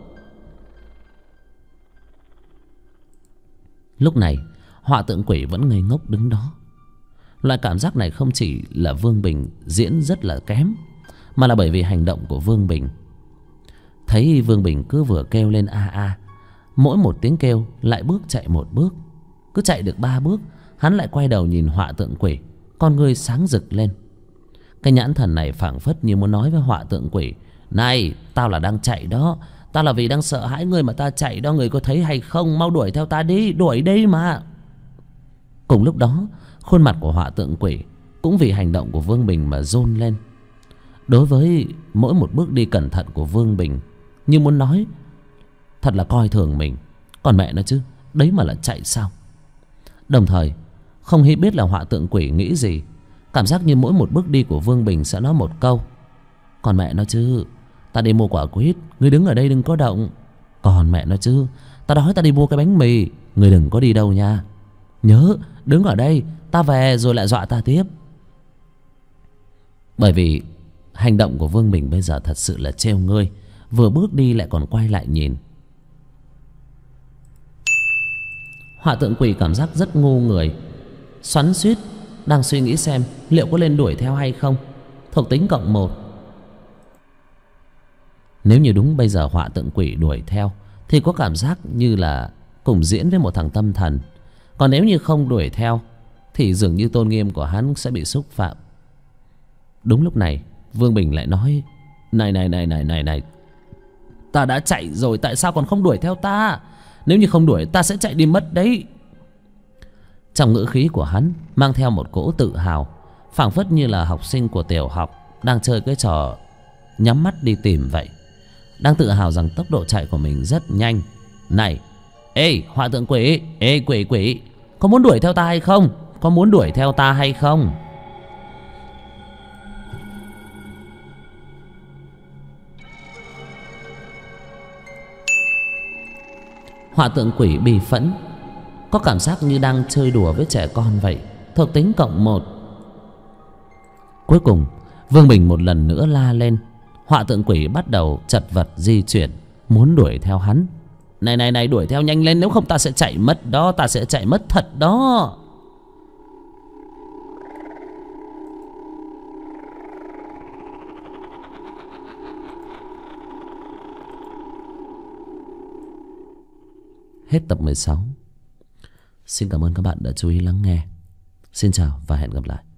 Lúc này họa tượng quỷ vẫn ngây ngốc đứng đó. Loại cảm giác này không chỉ là Vương Bình diễn rất là kém, mà là bởi vì hành động của Vương Bình. Thấy Vương Bình cứ vừa kêu lên a a, mỗi một tiếng kêu lại bước chạy một bước. Cứ chạy được 3 bước, hắn lại quay đầu nhìn họa tượng quỷ, con ngươi sáng rực lên. Cái nhãn thần này phảng phất như muốn nói với họa tượng quỷ. Này, tao là đang chạy đó. Tao là vì đang sợ hãi người mà ta chạy đó. Người có thấy hay không? Mau đuổi theo ta đi. Đuổi đi mà. Cùng lúc đó, khuôn mặt của họa tượng quỷ cũng vì hành động của Vương Bình mà rôn lên. Đối với mỗi một bước đi cẩn thận của Vương Bình, như muốn nói thật là coi thường mình. Còn mẹ nó chứ, đấy mà là chạy sao? Đồng thời không hề biết là họa tượng quỷ nghĩ gì. Cảm giác như mỗi một bước đi của Vương Bình sẽ nói một câu. Còn mẹ nó chứ, ta đi mua quả quýt, ngươi đứng ở đây đừng có động. Còn mẹ nó chứ, ta đói ta đi mua cái bánh mì, ngươi đừng có đi đâu nha. Nhớ, đứng ở đây, ta về rồi lại dọa ta tiếp. Bởi vì hành động của Vương Bình bây giờ thật sự là trêu ngươi. Vừa bước đi lại còn quay lại nhìn. Họa tượng quỷ cảm giác rất ngu người, xoắn xuýt, đang suy nghĩ xem liệu có lên đuổi theo hay không. Thuộc tính cộng 1. Nếu như đúng bây giờ họa tượng quỷ đuổi theo thì có cảm giác như là cùng diễn với một thằng tâm thần. Còn nếu như không đuổi theo thì dường như tôn nghiêm của hắn sẽ bị xúc phạm. Đúng lúc này Vương Bình lại nói. Này, ta đã chạy rồi, tại sao còn không đuổi theo ta? Nếu như không đuổi ta sẽ chạy đi mất đấy. Trong ngữ khí của hắn mang theo một cỗ tự hào, phảng phất như là học sinh của tiểu học đang chơi cái trò nhắm mắt đi tìm vậy. Đang tự hào rằng tốc độ chạy của mình rất nhanh. Này, ê họa tượng quỷ, ê quỷ, có muốn đuổi theo ta hay không? Có muốn đuổi theo ta hay không? Họa tượng quỷ bì phẫn, có cảm giác như đang chơi đùa với trẻ con vậy. Thuộc tính cộng 1. Cuối cùng Vương Bình một lần nữa la lên. Họa tượng quỷ bắt đầu chật vật di chuyển, muốn đuổi theo hắn. Này, đuổi theo nhanh lên, nếu không ta sẽ chạy mất đó. Ta sẽ chạy mất thật đó. Hết tập 16. Xin cảm ơn các bạn đã chú ý lắng nghe. Xin chào và hẹn gặp lại.